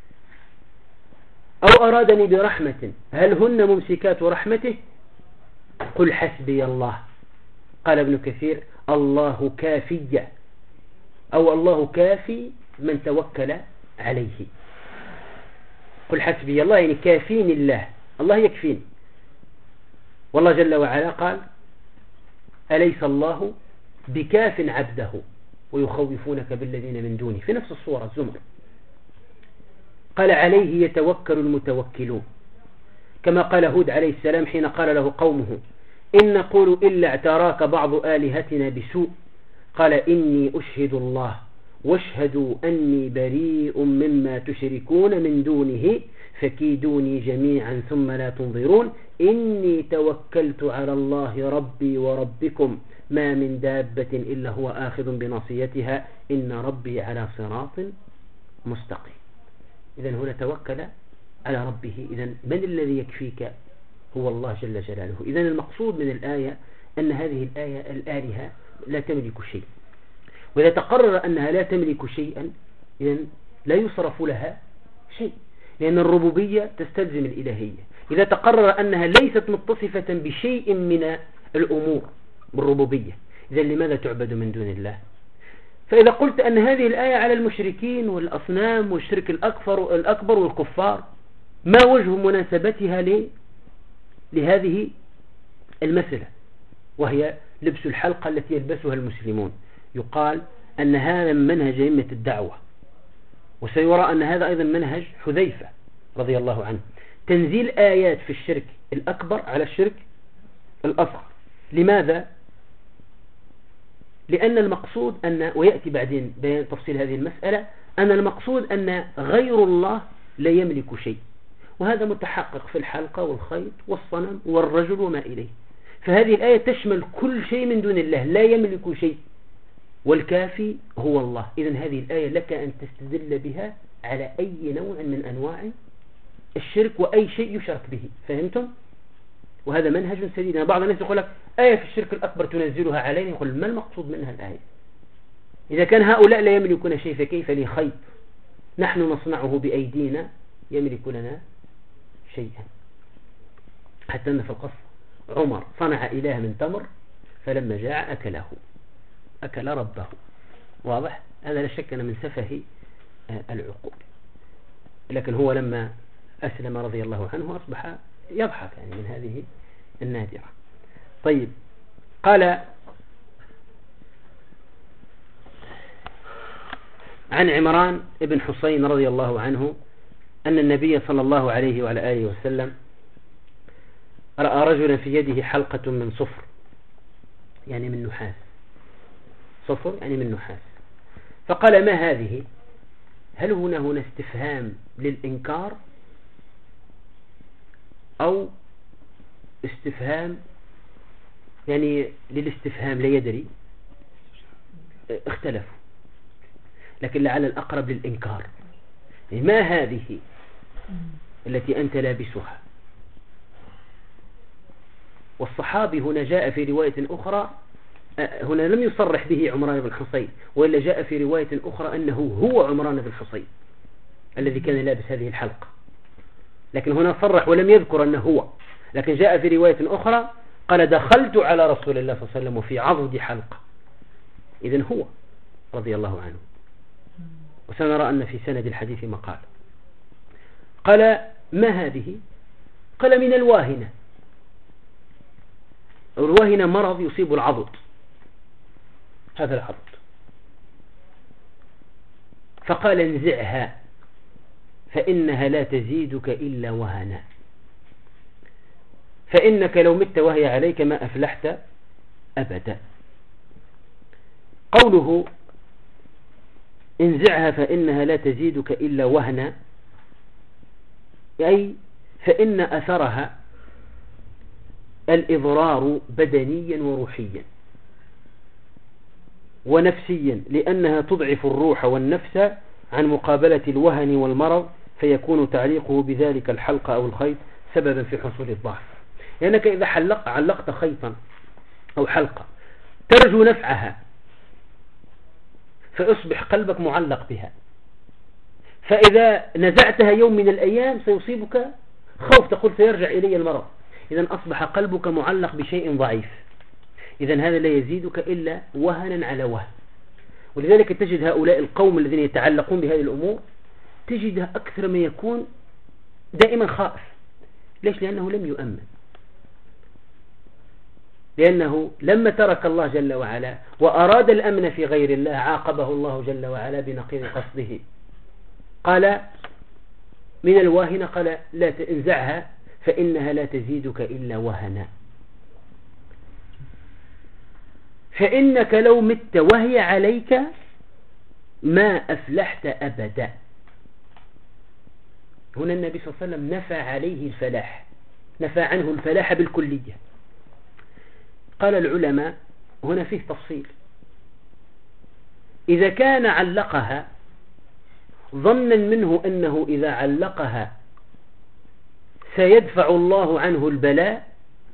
أو أرادني برحمة هل هن ممسكات رحمته، قل حسبي الله. قال ابن كثير الله كافي، أو الله كافي من توكل عليه. قل حسبي الله يعني كافيني الله، الله يكفيني. والله جل وعلا قال أليس الله بكاف عبده ويخوفونك بالذين من دونه في نفس الصورة الزمر. قال عليه يتوكل المتوكلون، كما قال هود عليه السلام حين قال له قومه إن نقول إلا اعتراك بعض آلهتنا بسوء قال إني أشهد الله واشهدوا أني بريء مما تشركون من دونه فكيدوني جميعا ثم لا تنظرون إني توكلت على الله ربي وربكم ما من دابة إلا هو آخذ بناصيتها إن ربي على صراط مستقيم. إذن هنا توكل على ربه. إذن من الذي يكفيك؟ هو الله جل جلاله. إذن المقصود من الآية أن هذه الآية الآلهة لا تملك شيء، وإذا تقرر أنها لا تملك شيئا إذن لا يصرف لها شيء، لأن الربوبية تستلزم الإلهية. إذا تقرر أنها ليست متصفة بشيء من الأمور بالربوبية إذن لماذا تعبد من دون الله؟ فإذا قلت أن هذه الآية على المشركين والأصنام والشرك الأكبر والكفار ما وجه مناسبتها لهذه المسألة وهي لبس الحلقة التي يلبسها المسلمون؟ يقال أن هذا منهج أئمة الدعوة، وسيرى أن هذا أيضا منهج حذيفة رضي الله عنه، تنزيل آيات في الشرك الأكبر على الشرك الأصغر. لماذا؟ لأن المقصود أن، ويأتي بعدين بيان تفصيل هذه المسألة، أن المقصود أن غير الله لا يملك شيء، وهذا متحقق في الحلقة والخيط والصنم والرجل وما إليه. فهذه الآية تشمل كل شيء من دون الله لا يملك شيء، والكافي هو الله. إذن هذه الآية لك أن تستدل بها على أي نوع من أنواع الشرك وأي شيء يشرك به. فهمتم؟ وهذا منهج سديد. بعض الناس يقول لك آية في الشرك الأكبر تنزلها علينا، يقول ما المقصود منها الآية؟ إذا كان هؤلاء لا يملكون شيء فكيف لي خيط نحن نصنعه بأيدينا يملك لنا شيئا؟ حتى أن في القصة عمر صنع إله من تمر فلما جاع أكل ربه. واضح؟ هذا لا شك أن من سفه العقول. لكن هو لما أسلم رضي الله عنه أصبح يضحك يعني من هذه النادرة. طيب، قال عن عمران بن حسين رضي الله عنه أن النبي صلى الله عليه وعلى آله وسلم رأى رجلا في يده حلقة من صفر، يعني من نحاس، صفر يعني من نحاس، فقال ما هذه؟ هل هنا استفهام للإنكار أو استفهام يعني للاستفهام؟ لا يدري، اختلفوا، لكن لعل الأقرب للإنكار. ما هذه؟ التي أنت لابسها. والصحابي هنا جاء في رواية أخرى، هنا لم يصرح به عمران بن حصين، وإلا جاء في رواية أخرى أنه هو عمران بن حصين الذي كان لابس هذه الحلقة، لكن هنا صرح ولم يذكر أنه هو، لكن جاء في رواية أخرى قال دخلت على رسول الله صلى الله عليه وسلم وفي عضد حلقة. إذن هو رضي الله عنه. وسنرى أن في سند الحديث مقال. قال ما هذه؟ قال من الواهنة. الواهنة مرض يصيب العضد، هذا العضد. فقال انزعها فإنها لا تزيدك إلا وهنا، فإنك لو مت وهي عليك ما أفلحت أبدا. قوله انزعها فإنها لا تزيدك إلا وهنا، أي فإن أثرها الإضرار بدنيا وروحيا ونفسيا، لأنها تضعف الروح والنفس عن مقابلة الوهن والمرض، فيكون تعليقه بذلك الحلق أو الخيط سببا في حصول الضعف. لأنك إذا علقت خيطا أو حلقة ترجو نفعها، فأصبح قلبك معلق بها، فإذا نزعتها يوم من الأيام سيصيبك خوف، تقول سيرجع إلي المرض. إذن أصبح قلبك معلق بشيء ضعيف، إذن هذا لا يزيدك إلا وهنا على وهن. ولذلك تجد هؤلاء القوم الذين يتعلقون بهذه الأمور تجدها أكثر ما يكون دائما خائف. ليش؟ لأنه لم يؤمن، لأنه لما ترك الله جل وعلا وأراد الأمن في غير الله عاقبه الله جل وعلا بنقيض قصده. قال من الواهنة قال لا تنزعها فإنها لا تزيدك إلا وهنا، فإنك لو مت وهي عليك ما أفلحت أبدا. هنا النبي صلى الله عليه وسلم نفى عليه الفلاح، نفى عنه الفلاح بالكلية. قال العلماء هنا فيه تفصيل. إذا كان علقها ظنا منه أنه إذا علقها سيدفع الله عنه البلاء،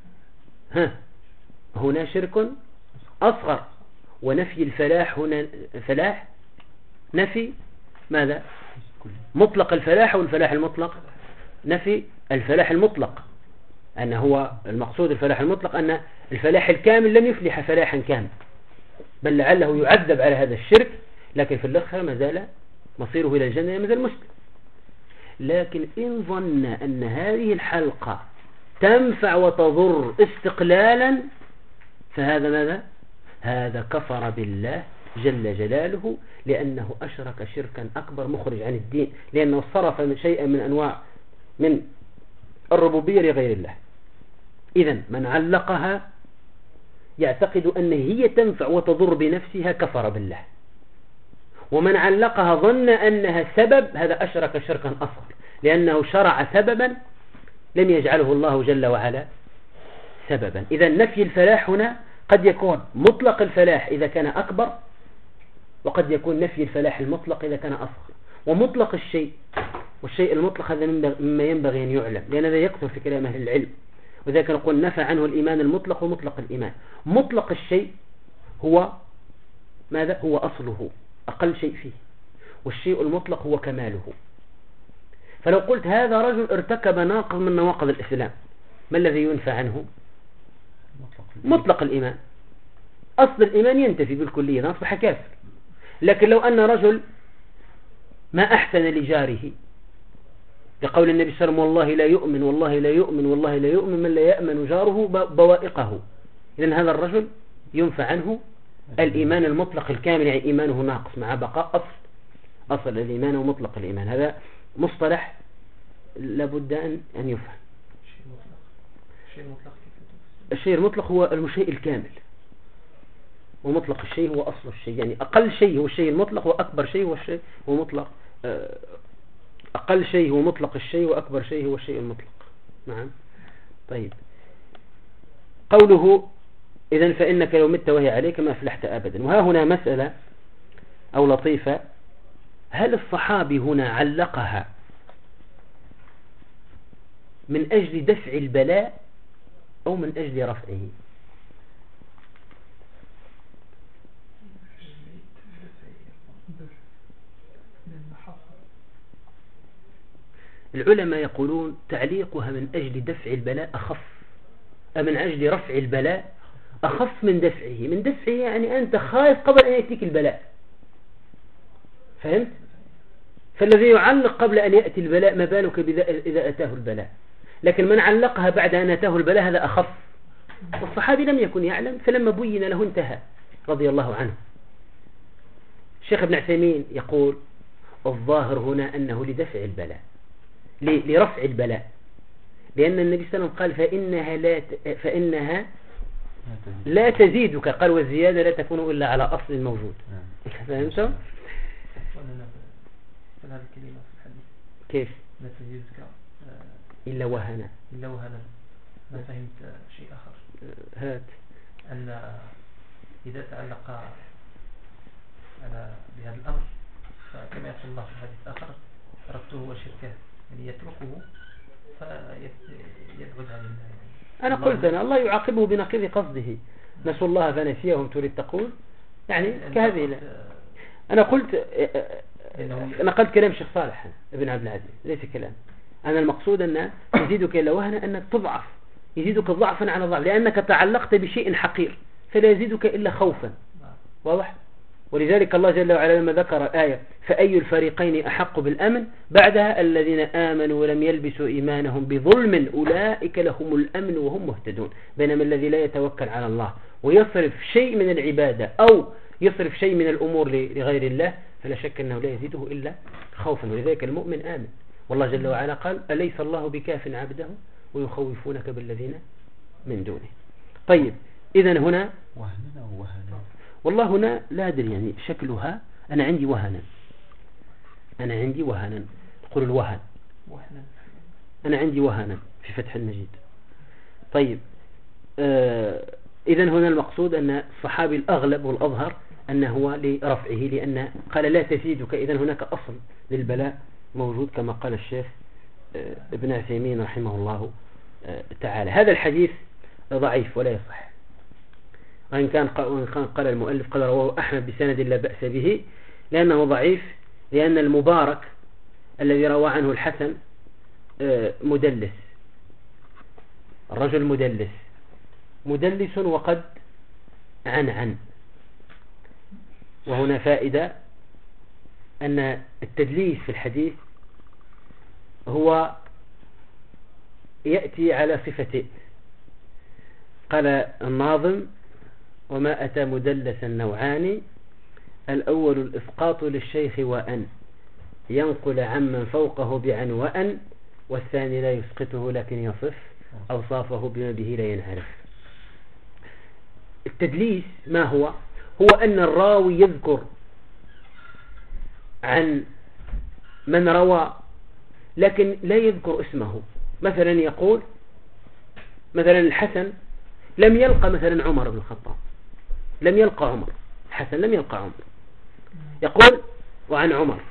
هنا شرك أصغر. ونفي الفلاح هنا فلاح نفي ماذا؟ مطلق الفلاح والفلاح المطلق نفي الفلاح المطلق، أن هو المقصود الفلاح المطلق أن الفلاح الكامل لن يفلح فلاحا كامل، بل لعله يعذب على هذا الشرك، لكن في الآخرة ما زال مصيره إلى الجنة مثل المسلم. لكن إن ظن أن هذه الحلقة تنفع وتضر استقلالا فهذا ماذا؟ هذا كفر بالله جل جلاله، لأنه أشرك شركا أكبر مخرج عن الدين، لأنه صرف من شيئا من أنواع من الربوبية لغير الله. إذن من علقها يعتقد أن هي تنفع وتضر بنفسها كفر بالله، ومن علقها ظن أنها سبب هذا أشرك شركا أصغر، لأنه شرع سببا لم يجعله الله جل وعلا سببا. إذن نفي الفلاح هنا قد يكون مطلق الفلاح إذا كان أكبر، وقد يكون نفي الفلاح المطلق إذا كان أصغر. ومطلق الشيء والشيء المطلق هذا مما ينبغي أن يعلم، لأن هذا يكثر في كلام أهل العلم، وذلك نقول نفى عنه الإيمان المطلق ومطلق الإيمان. مطلق الشيء هو ماذا؟ هو أصله أقل شيء فيه، والشيء المطلق هو كماله. فلو قلت هذا رجل ارتكب ناقض من نواقض الإسلام، ما الذي ينفى عنه؟ مطلق الإيمان. أصل الإيمان ينتفي بالكلية، أصبح كافر. لكن لو أن رجل ما أحسن لجاره، لقول النبي صلى الله عليه وسلم والله لا يؤمن والله لا يؤمن والله لا يؤمن من لا يأمن جاره بوائقه، إذن هذا الرجل ينفى عنه الإيمان المطلق الكامل، يعني إيمانه ناقص مع بقاء أصل الإيمان ومطلق الإيمان. هذا مصطلح لابد أن يفهم. الشيء المطلق هو الشيء الكامل، ومطلق الشيء هو أصل الشيء، يعني أقل شيء هو الشيء المطلق، وأكبر شيء هو الشيء هو مطلق. أقل شيء هو مطلق الشيء، وأكبر شيء هو الشيء المطلق. نعم. طيب، قوله إذن فإنك لو مت وهي عليك ما أفلحت أبدا. وها هنا مسألة أو لطيفة، هل الصحابي هنا علقها من أجل دفع البلاء أو من أجل رفعه؟ العلماء يقولون تعليقها من أجل دفع البلاء أخف، من أجل رفع البلاء أخف من دفعه. من دفعه يعني أنت خايف قبل أن يأتيك البلاء، فهمت؟ فالذي يعلق قبل أن يأتي البلاء ما بالك إذا أتاه البلاء، لكن من علقها بعد أن أتاه البلاء هذا أخف. والصحابي لم يكن يعلم، فلما بين له انتهى رضي الله عنه. الشيخ ابن عثيمين يقول الظاهر هنا أنه لدفع البلاء، لرفع البلاء، لأن النبي صلى الله عليه وسلم قال فإنها لا تزيدك، قال والزيادة لا تكون إلا على أصل موجود. فهمتم؟ هذه الكلمة في الحديث كيف؟ لا تزيدك إلا وهنا. إلا وهنا. ما فهمت شيء آخر. هات. أن إذا تعلق بهذا الأمر فكما يقول الله في الحديث الآخر تركته وشركه، يعني يتركه فيبعد عن الله. أنا قلت الله يعاقبه بنقيض قصده، نسوا الله فنسيهم تريد تقول يعني كهذه. لا أنا قلت نقلت كلام شيخ صالح ابن عبد العزيز، ليس كلام أنا. المقصود أن يزيدك إلا وهنا أنك تضعف، يزيدك ضعفا على ضعف، لأنك تعلقت بشيء حقير فلا يزيدك إلا خوفا. واضح؟ ولذلك الله جل وعلا لما ذكر آية فأي الفريقين أحق بالأمن بعدها الذين آمنوا ولم يلبسوا إيمانهم بظلم أولئك لهم الأمن وهم مهتدون. بينما الذي لا يتوكل على الله ويصرف شيء من العبادة أو يصرف شيء من الأمور لغير الله فلا شك أنه لا يزيده إلا خوفا. ولذلك المؤمن آمن. والله جل وعلا قال أليس الله بكاف عبده ويخوفونك بالذين من دونه. طيب إذن هنا والله هنا لا أدري يعني شكلها. أنا عندي وهنا قل الوهن، أنا عندي وهنا في فتح المجيد. طيب إذن هنا المقصود أن الصحابي الأغلب والأظهر أنه هو لرفعه، لأن قال لا تزيدك. إذن هناك أصل للبلاء موجود كما قال الشيخ ابن عثيمين رحمه الله تعالى. هذا الحديث ضعيف ولا يصح، وإن كان قال المؤلف قال رواه أحمد بسند لا بأس به، لأنه ضعيف، لأن المبارك الذي روى عنه الحسن مدلس، الرجل مدلس وقد عن. وهنا فائدة أن التدليس في الحديث هو يأتي على صفتين. قال الناظم وما أتى مدلسا نوعان، الأول الإسقاط للشيخ وأن ينقل عمن فوقه بعن وأن، والثاني لا يسقطه لكن يصف أوصافه بما به لا ينعرف. التدليس ما هو أن الراوي يذكر عن من روى لكن لا يذكر اسمه. مثلا يقول مثلا الحسن لم يلقى مثلا عمر بن الخطاب، لم يلقى عمر، الحسن لم يلقى عمر، يقول وعن عمر.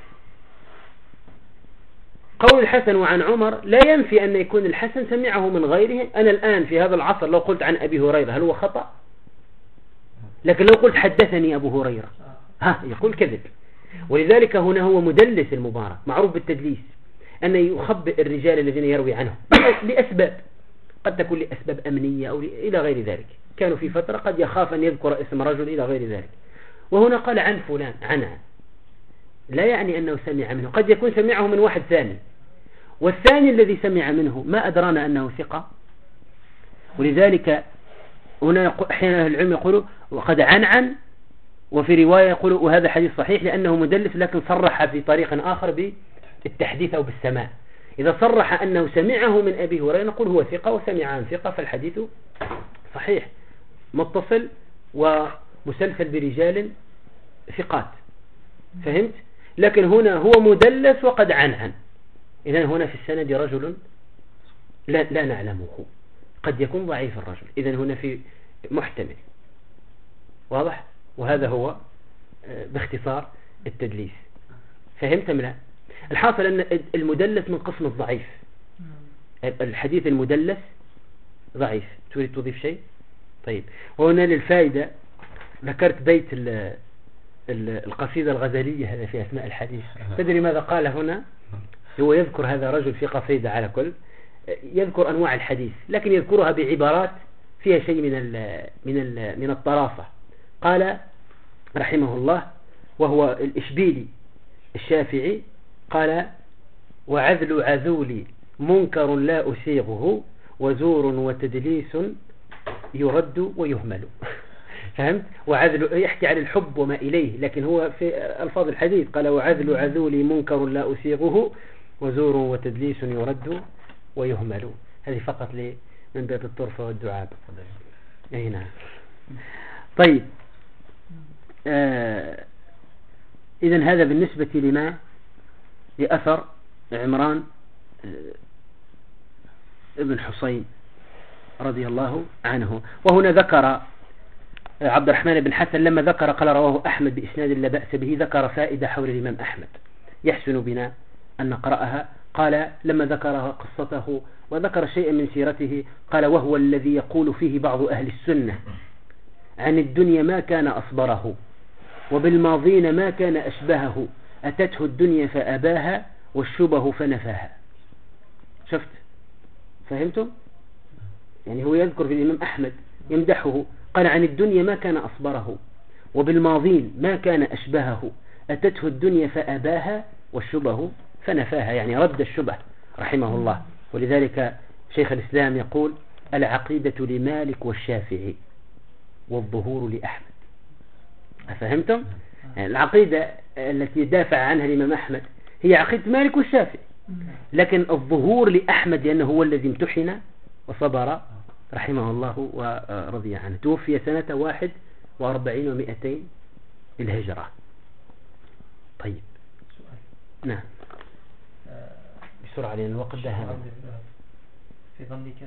قول الحسن وعن عمر لا ينفي أن يكون الحسن سمعه من غيره. أنا الآن في هذا العصر لو قلت عن أبي هريرة هل هو خطأ؟ لكن لو قلت حدثني أبو هريرة يقول كذب. ولذلك هنا هو مدلس المبارك، معروف بالتدليس، أن يخبئ الرجال الذين يروي عنهم لأسباب، قد تكون لأسباب أمنية أو إلى غير ذلك. كانوا في فترة قد يخاف أن يذكر اسم رجل إلى غير ذلك. وهنا قال عن فلان عنها، لا يعني أنه سمع منه، قد يكون سمعه من واحد ثاني، والثاني الذي سمع منه ما أدرانا أنه ثقة. ولذلك هنا أحيانا العلم يقولوا وقد عن، وفي رواية يقولوا وهذا حديث صحيح لأنه مدلس لكن صرح في طريق آخر بالتحديث أو بالسماع. إذا صرح أنه سمعه من أبي هريرة نقول هو ثقة وسمع عن ثقة، فالحديث صحيح متصل ومسلسل برجال ثقات. فهمت؟ لكن هنا هو مدلس وقد عن. إذن هنا في السند رجل لا نعلمه، قد يكون ضعيف الرجل. إذن هنا في محتمل. واضح؟ وهذا هو باختصار التدليس. فهمت من لا؟ الحاصل أن المدلس من قسم الضعيف، الحديث المدلس ضعيف. تريد تضيف شيء؟ طيب. وهنا للفائدة ذكرت بيت القصيدة الغزلية هذا في أسماء الحديث. تدري ماذا قال هنا؟ هو يذكر هذا رجل في قصيدة على كل يذكر أنواع الحديث، لكن يذكرها بعبارات فيها شيء من الطرافة. قال رحمه الله وهو الإشبيلي الشافعي، قال: وعذل عذولي منكر لا أسيغه، وزور وتدليس يرد ويهمل. فهمت؟ وعذل يحكي عن الحب وما إليه، لكن هو في ألفاظ الحديث قال: وعذل عذولي منكر لا أسيغه، وزور وتدليس يرد ويهمل. هذه فقط من باب الطرفة والدعاب. أي نعم. طيب. إذن هذا بالنسبة لأثر عمران ابن حسين رضي الله عنه. وهنا ذكر عبد الرحمن بن حسن لما ذكر قال: رواه أحمد بإسناد لا بأس به، ذكر فائدة حول الإمام أحمد يحسن بنا أن نقرأها. قال لما ذكر قصته وذكر شيئا من سيرته قال: وهو الذي يقول فيه بعض أهل السنة عن الدنيا ما كان أصبره، وبالماضين ما كان أشبهه، أتته الدنيا فأباها، والشبه فنفاها. شفت؟ فهمتم؟ يعني هو يذكر في الإمام أحمد يمدحه، قال: عن الدنيا ما كان أصبره، وبالماضين ما كان أشبهه، أتته الدنيا فأباها، والشبه فنفاها، يعني رد الشبه رحمه الله. ولذلك شيخ الإسلام يقول: العقيدة لمالك والشافعي، والظهور لأحمد. أفهمتم؟ يعني العقيدة التي دافع عنها الإمام أحمد هي عقيدة مالك والشافعي، لكن الظهور لأحمد لأنه هو الذي امتحن وصبر رحمه الله ورضي عنه. توفي سنة 41 و200 الهجرة. طيب. نعم. بسرعة لأن الوقت ذهب. في ظنك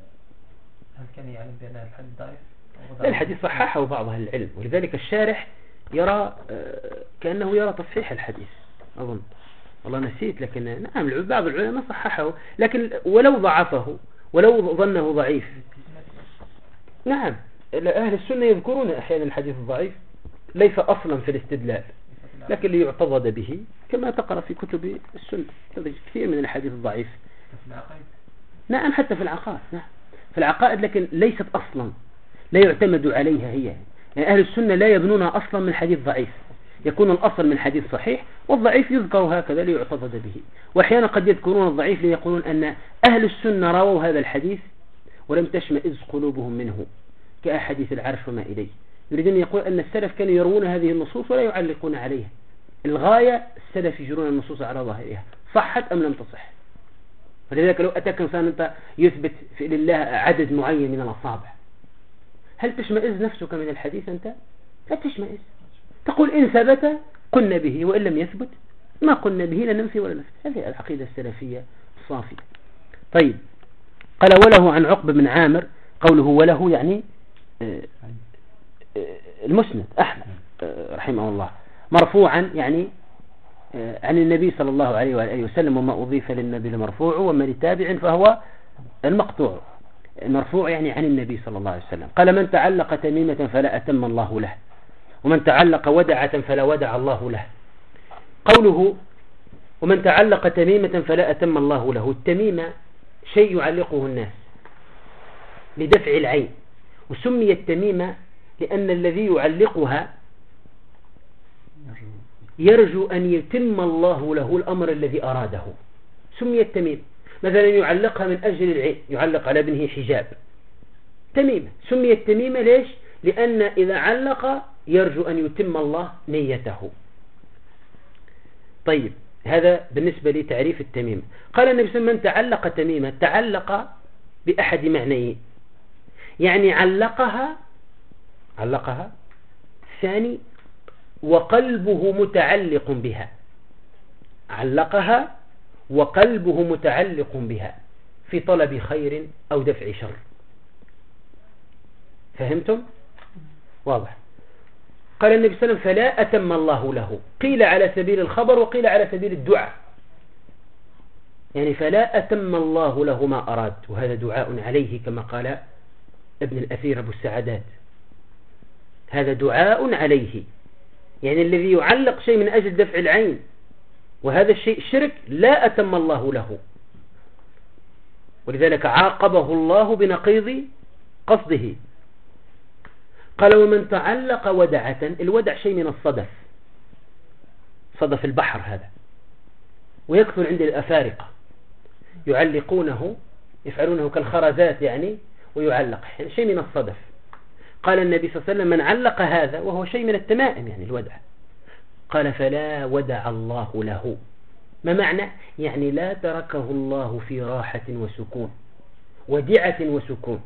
هل كان يعلم بأن الحديث ضعيف؟ الحديث صححه بعض أهل العلم، ولذلك الشارح يرى كأنه يرى تصحيح الحديث أظن، والله نسيت، لكن نعم بعض العلماء صححه، لكن ولو ضعفه ولو ظنه ضعيف. نعم أهل السنة يذكرون أحيانا الحديث الضعيف ليس أصلا في الاستدلال، لكن ليعتضد به، كما تقرأ في كتب السنة تجد كثير من الحديث الضعيف. نعم حتى في العقائد. نعم في العقائد، لكن ليست أصلا، لا يعتمد عليها هي. يعني أهل السنة لا يبنونها أصلا من حديث ضعيف، يكون الأصل من حديث صحيح، والضعيف يذكر هكذا ليعتضد به. وأحيانا قد يذكرون الضعيف ليقولون أن أهل السنة رووا هذا الحديث ولم تشمئز قلوبهم منه، كأحاديث العرش وما إليه. يريدون يقول أن السلف كانوا يروون هذه النصوص ولا يعلقون عليها. الغاية السلف يجرون النصوص على ظاهرها، صحت أم لم تصح. ولذلك لو أتاك إنسان أنت يثبت لله عدد معين من الأصابع، هل تشمئز نفسك من الحديث أنت؟ لا تشمئز، تقول إن ثبت قلنا به، وإن لم يثبت ما قلنا به، لا ننفي ولا نثبت. هذه العقيدة السلفية الصافية. طيب. قال: وله عن عقبة بن عامر، قوله وله يعني المسند أحمد رحمه الله، مرفوعا يعني عن النبي صلى الله عليه وآله وسلم، وما أضيف للنبي المرفوع، وما لتابع فهو المقطوع. مرفوع يعني عن النبي صلى الله عليه وسلم. قال: من تعلق تميمة فلا أتم الله له، ومن تعلق ودعة فلا ودع الله له. قوله ومن تعلق تميمة فلا أتم الله له، التميمة شيء يعلقه الناس لدفع العين، وسمي التميمة لأن الذي يعلقها يرجو أن يتم الله له الأمر الذي أراده، سمي التميمة. مثلا يعلقها من أجل العين، يعلق على ابنه حجاب، تميمة. سمي التميمة ليش؟ لأن إذا علق يرجو أن يتم الله نيته. طيب، هذا بالنسبة لتعريف التميمة. قال النبي صلى الله عليه وسلم: من تعلق تميمة، تعلق بأحد معنيين، يعني علقها ثاني وقلبه متعلق بها، علقها وقلبه متعلق بها في طلب خير أو دفع شر. فهمتم؟ واضح. قال النبي صلى الله عليه وسلم: فلا أتم الله له، قيل على سبيل الخبر وقيل على سبيل الدعاء، يعني فلا أتم الله له ما أراد، وهذا دعاء عليه كما قال ابن الأثير أبو السعدات، هذا دعاء عليه. يعني الذي يعلق شيء من أجل دفع العين وهذا الشيء شرك لا أتم الله له، ولذلك عاقبه الله بنقيض قصده. قال ومن تعلق ودعة، الودع شيء من الصدف، صدف البحر هذا، ويكثر عند الأفارقة يعلقونه، يفعلونه كالخرزات يعني، ويعلق يعني شيء من الصدف. قال النبي صلى الله عليه وسلم من علق هذا وهو شيء من التمائم يعني الودع، قال فلا ودع الله له. ما معنى؟ يعني لا تركه الله في راحة وسكون، ودعة وسكون،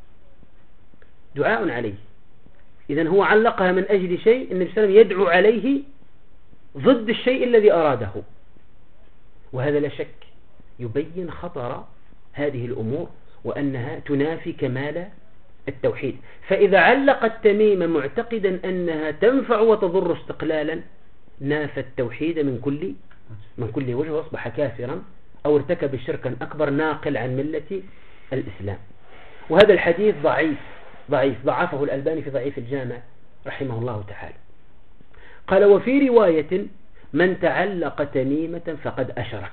دعاء عليه. إذن هو علقها من أجل شيء النبي صلى الله عليه وسلم يدعو عليه ضد الشيء الذي أراده، وهذا لا شك يبين خطر هذه الأمور وأنها تنافي كمال التوحيد. فإذا علق التميم معتقدا أنها تنفع وتضر استقلالا نافى التوحيد من كل وجه، وأصبح كافرا أو ارتكب شركا أكبر ناقل عن ملة الإسلام. وهذا الحديث ضعيف ضعفه الألباني في ضعيف الجامع رحمه الله تعالى. قال وفي رواية من تعلق تميمة فقد أشرك،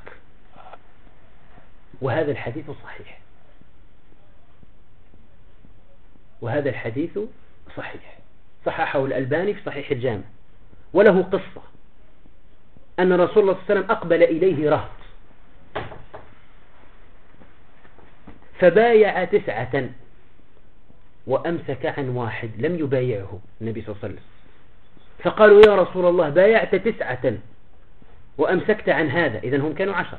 وهذا الحديث صحيح، وهذا الحديث صحيح، صححه الألباني في صحيح الجامع. وله قصة أن رسول الله صلى الله عليه وسلم أقبل إليه رهط فبايع 9 وأمسك عن واحد لم يبايعه النبي صلى الله عليه وسلم، فقالوا يا رسول الله بايعت 9 وأمسكت عن هذا، إذن هم كانوا 10.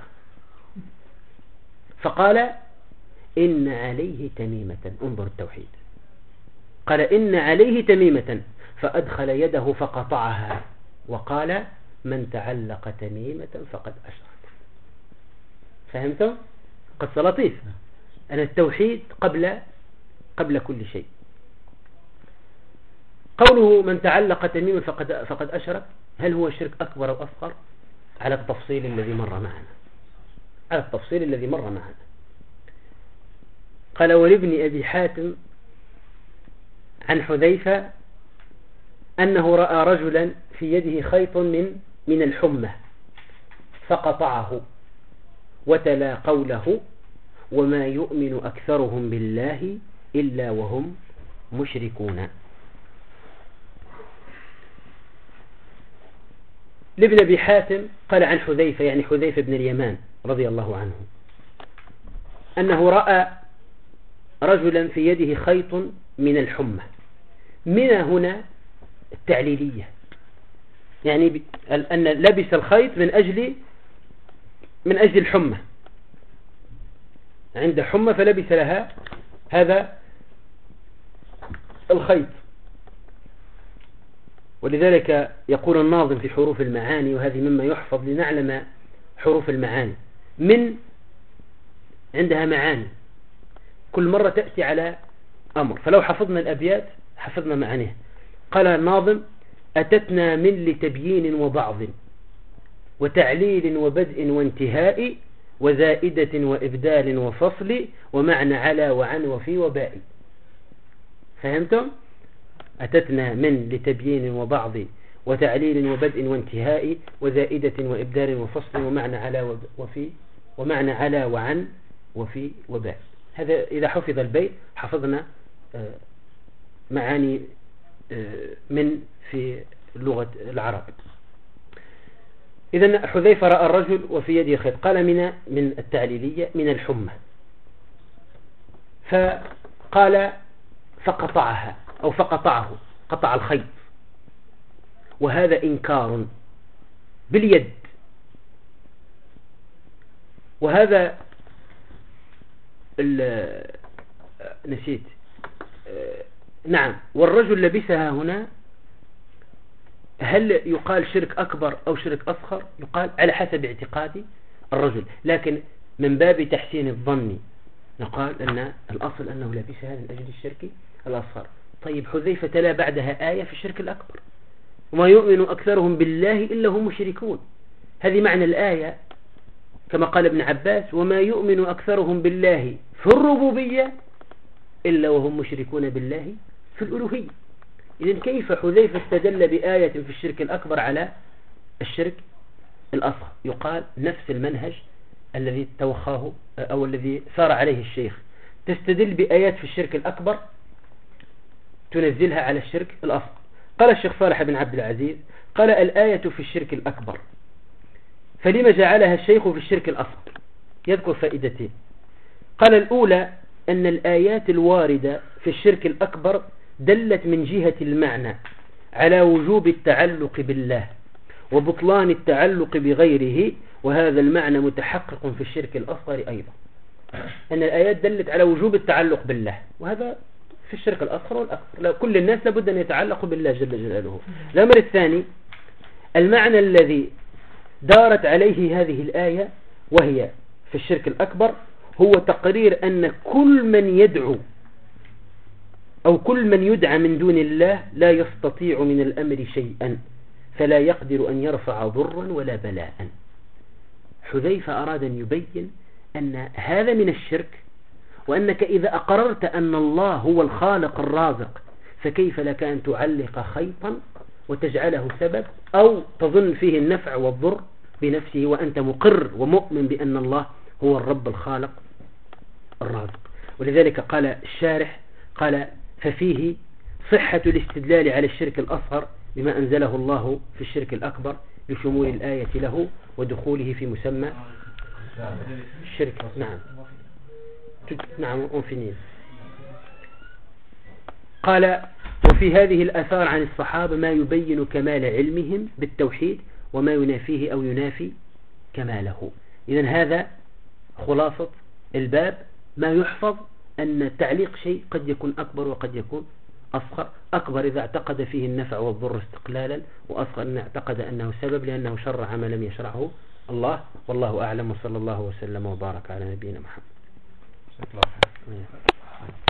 فقال إن عليه تميمة، انظر التوحيد، قال إن عليه تميمة، فأدخل يده فقطعها وقال من تعلق تميمة فقد أشرك. فهمتم؟ قصة لطيفة، أن التوحيد قبل كل شيء. قوله من تعلق تميمة فقد أشرك، هل هو شرك أكبر أو أصغر؟ على التفصيل الذي مر معنا، قال ولابن أبي حاتم عن حذيفة أنه رأى رجلا في يده خيط من الحمى فقطعه وتلا قوله وما يؤمن أكثرهم بالله إلا وهم مشركون. لابن أبي حاتم قال عن حذيفة، يعني حذيفة بن اليمان رضي الله عنه، أنه رأى رجلا في يده خيط من الحمى. من هنا التعليلية، يعني أن لبس الخيط من أجل الحمى، عند حمى فلبس لها هذا الخيط. ولذلك يقول الناظم في حروف المعاني، وهذه مما يحفظ لنعلم حروف المعاني، من عندها معاني كل مرة تأتي على أمر، فلو حفظنا الأبيات حفظنا معانيها. قال الناظم أتتنا من لتبيين وبعض وتعليل وبدء وانتهاء وزائدة وإبدال وفصل ومعنى على وعن وفي وباء. فهمتم؟ أتتنا من لتبيين وبعض وتعليل وبدء وانتهاء وزائدة وإبدال وفصل ومعنى على وفي ومعنى على وعن وفي وباء. هذا إذا حفظ البيت حفظنا معاني من في لغة العرب. إذن حذيفة رأى الرجل وفي يده خيط، قال من التعليلية من الحمى، فقال فقطعها أو فقطعه، قطع الخيط، وهذا إنكار باليد. وهذا نسيت نعم. والرجل لبسها هنا، هل يقال شرك أكبر أو شرك أصغر؟ يقال على حسب اعتقاد الرجل، لكن من باب تحسين الظن نقال أن الأصل أنه لبسها من أجل الشرك الأصغر. طيب حذيفة تلا بعدها آية في الشرك الأكبر، وما يؤمن أكثرهم بالله إلا هم مشركون. هذه معنى الآية كما قال ابن عباس: وما يؤمن أكثرهم بالله في الربوبية إلا وهم مشركون بالله في الألوهية. إذن كيف حذيفة استدل بآية في الشرك الأكبر على الشرك الأصغر؟ يقال نفس المنهج الذي توخاه أو الذي سار عليه الشيخ، تستدل بآيات في الشرك الأكبر تنزلها على الشرك الأصغر. قال الشيخ صالح بن عبد العزيز: قال: الآية في الشرك الأكبر، فلما جعلها الشيخ في الشرك الأصغر؟ يذكر فائدتين. قال: الأولى أن الآيات الواردة في الشرك الأكبر دلت من جهة المعنى على وجوب التعلق بالله وبطلان التعلق بغيره، وهذا المعنى متحقق في الشرك الأصغر أيضا. أن الآيات دلت على وجوب التعلق بالله، وهذا في الشرك الأصغر والأكبر، كل الناس لابد أن يتعلقوا بالله جل جلاله. الأمر الثاني: المعنى الذي دارت عليه هذه الآية وهي في الشرك الأكبر هو تقرير أن كل من يدعو أو كل من يدعى من دون الله لا يستطيع من الأمر شيئا، فلا يقدر أن يرفع ضرا ولا بلاء. حذيفة أراد أن يبين أن هذا من الشرك، وأنك إذا أقررت أن الله هو الخالق الرازق فكيف لك أن تعلق خيطا وتجعله سبب أو تظن فيه النفع والضر بنفسه وأنت مقر ومؤمن بأن الله هو الرب الخالق الرازق. ولذلك قال الشارح: قال: ففيه صحة الاستدلال على الشرك الأصغر بما أنزله الله في الشرك الأكبر لشمول الآية له ودخوله في مسمى الشرك. نعم أنفنين. قال: وفي هذه الآثار عن الصحابة ما يبين كمال علمهم بالتوحيد وما ينافيه أو ينافي كماله. إذن هذا خلاصة الباب. ما يحفظ أن تعليق شيء قد يكون أكبر وقد يكون أصغر. أكبر إذا اعتقد فيه النفع والضر استقلالا، وأصغر إذا اعتقد أنه سبب لأنه شرع ما لم يشرعه الله. والله أعلم، وصلى الله وسلم وبارك على نبينا محمد.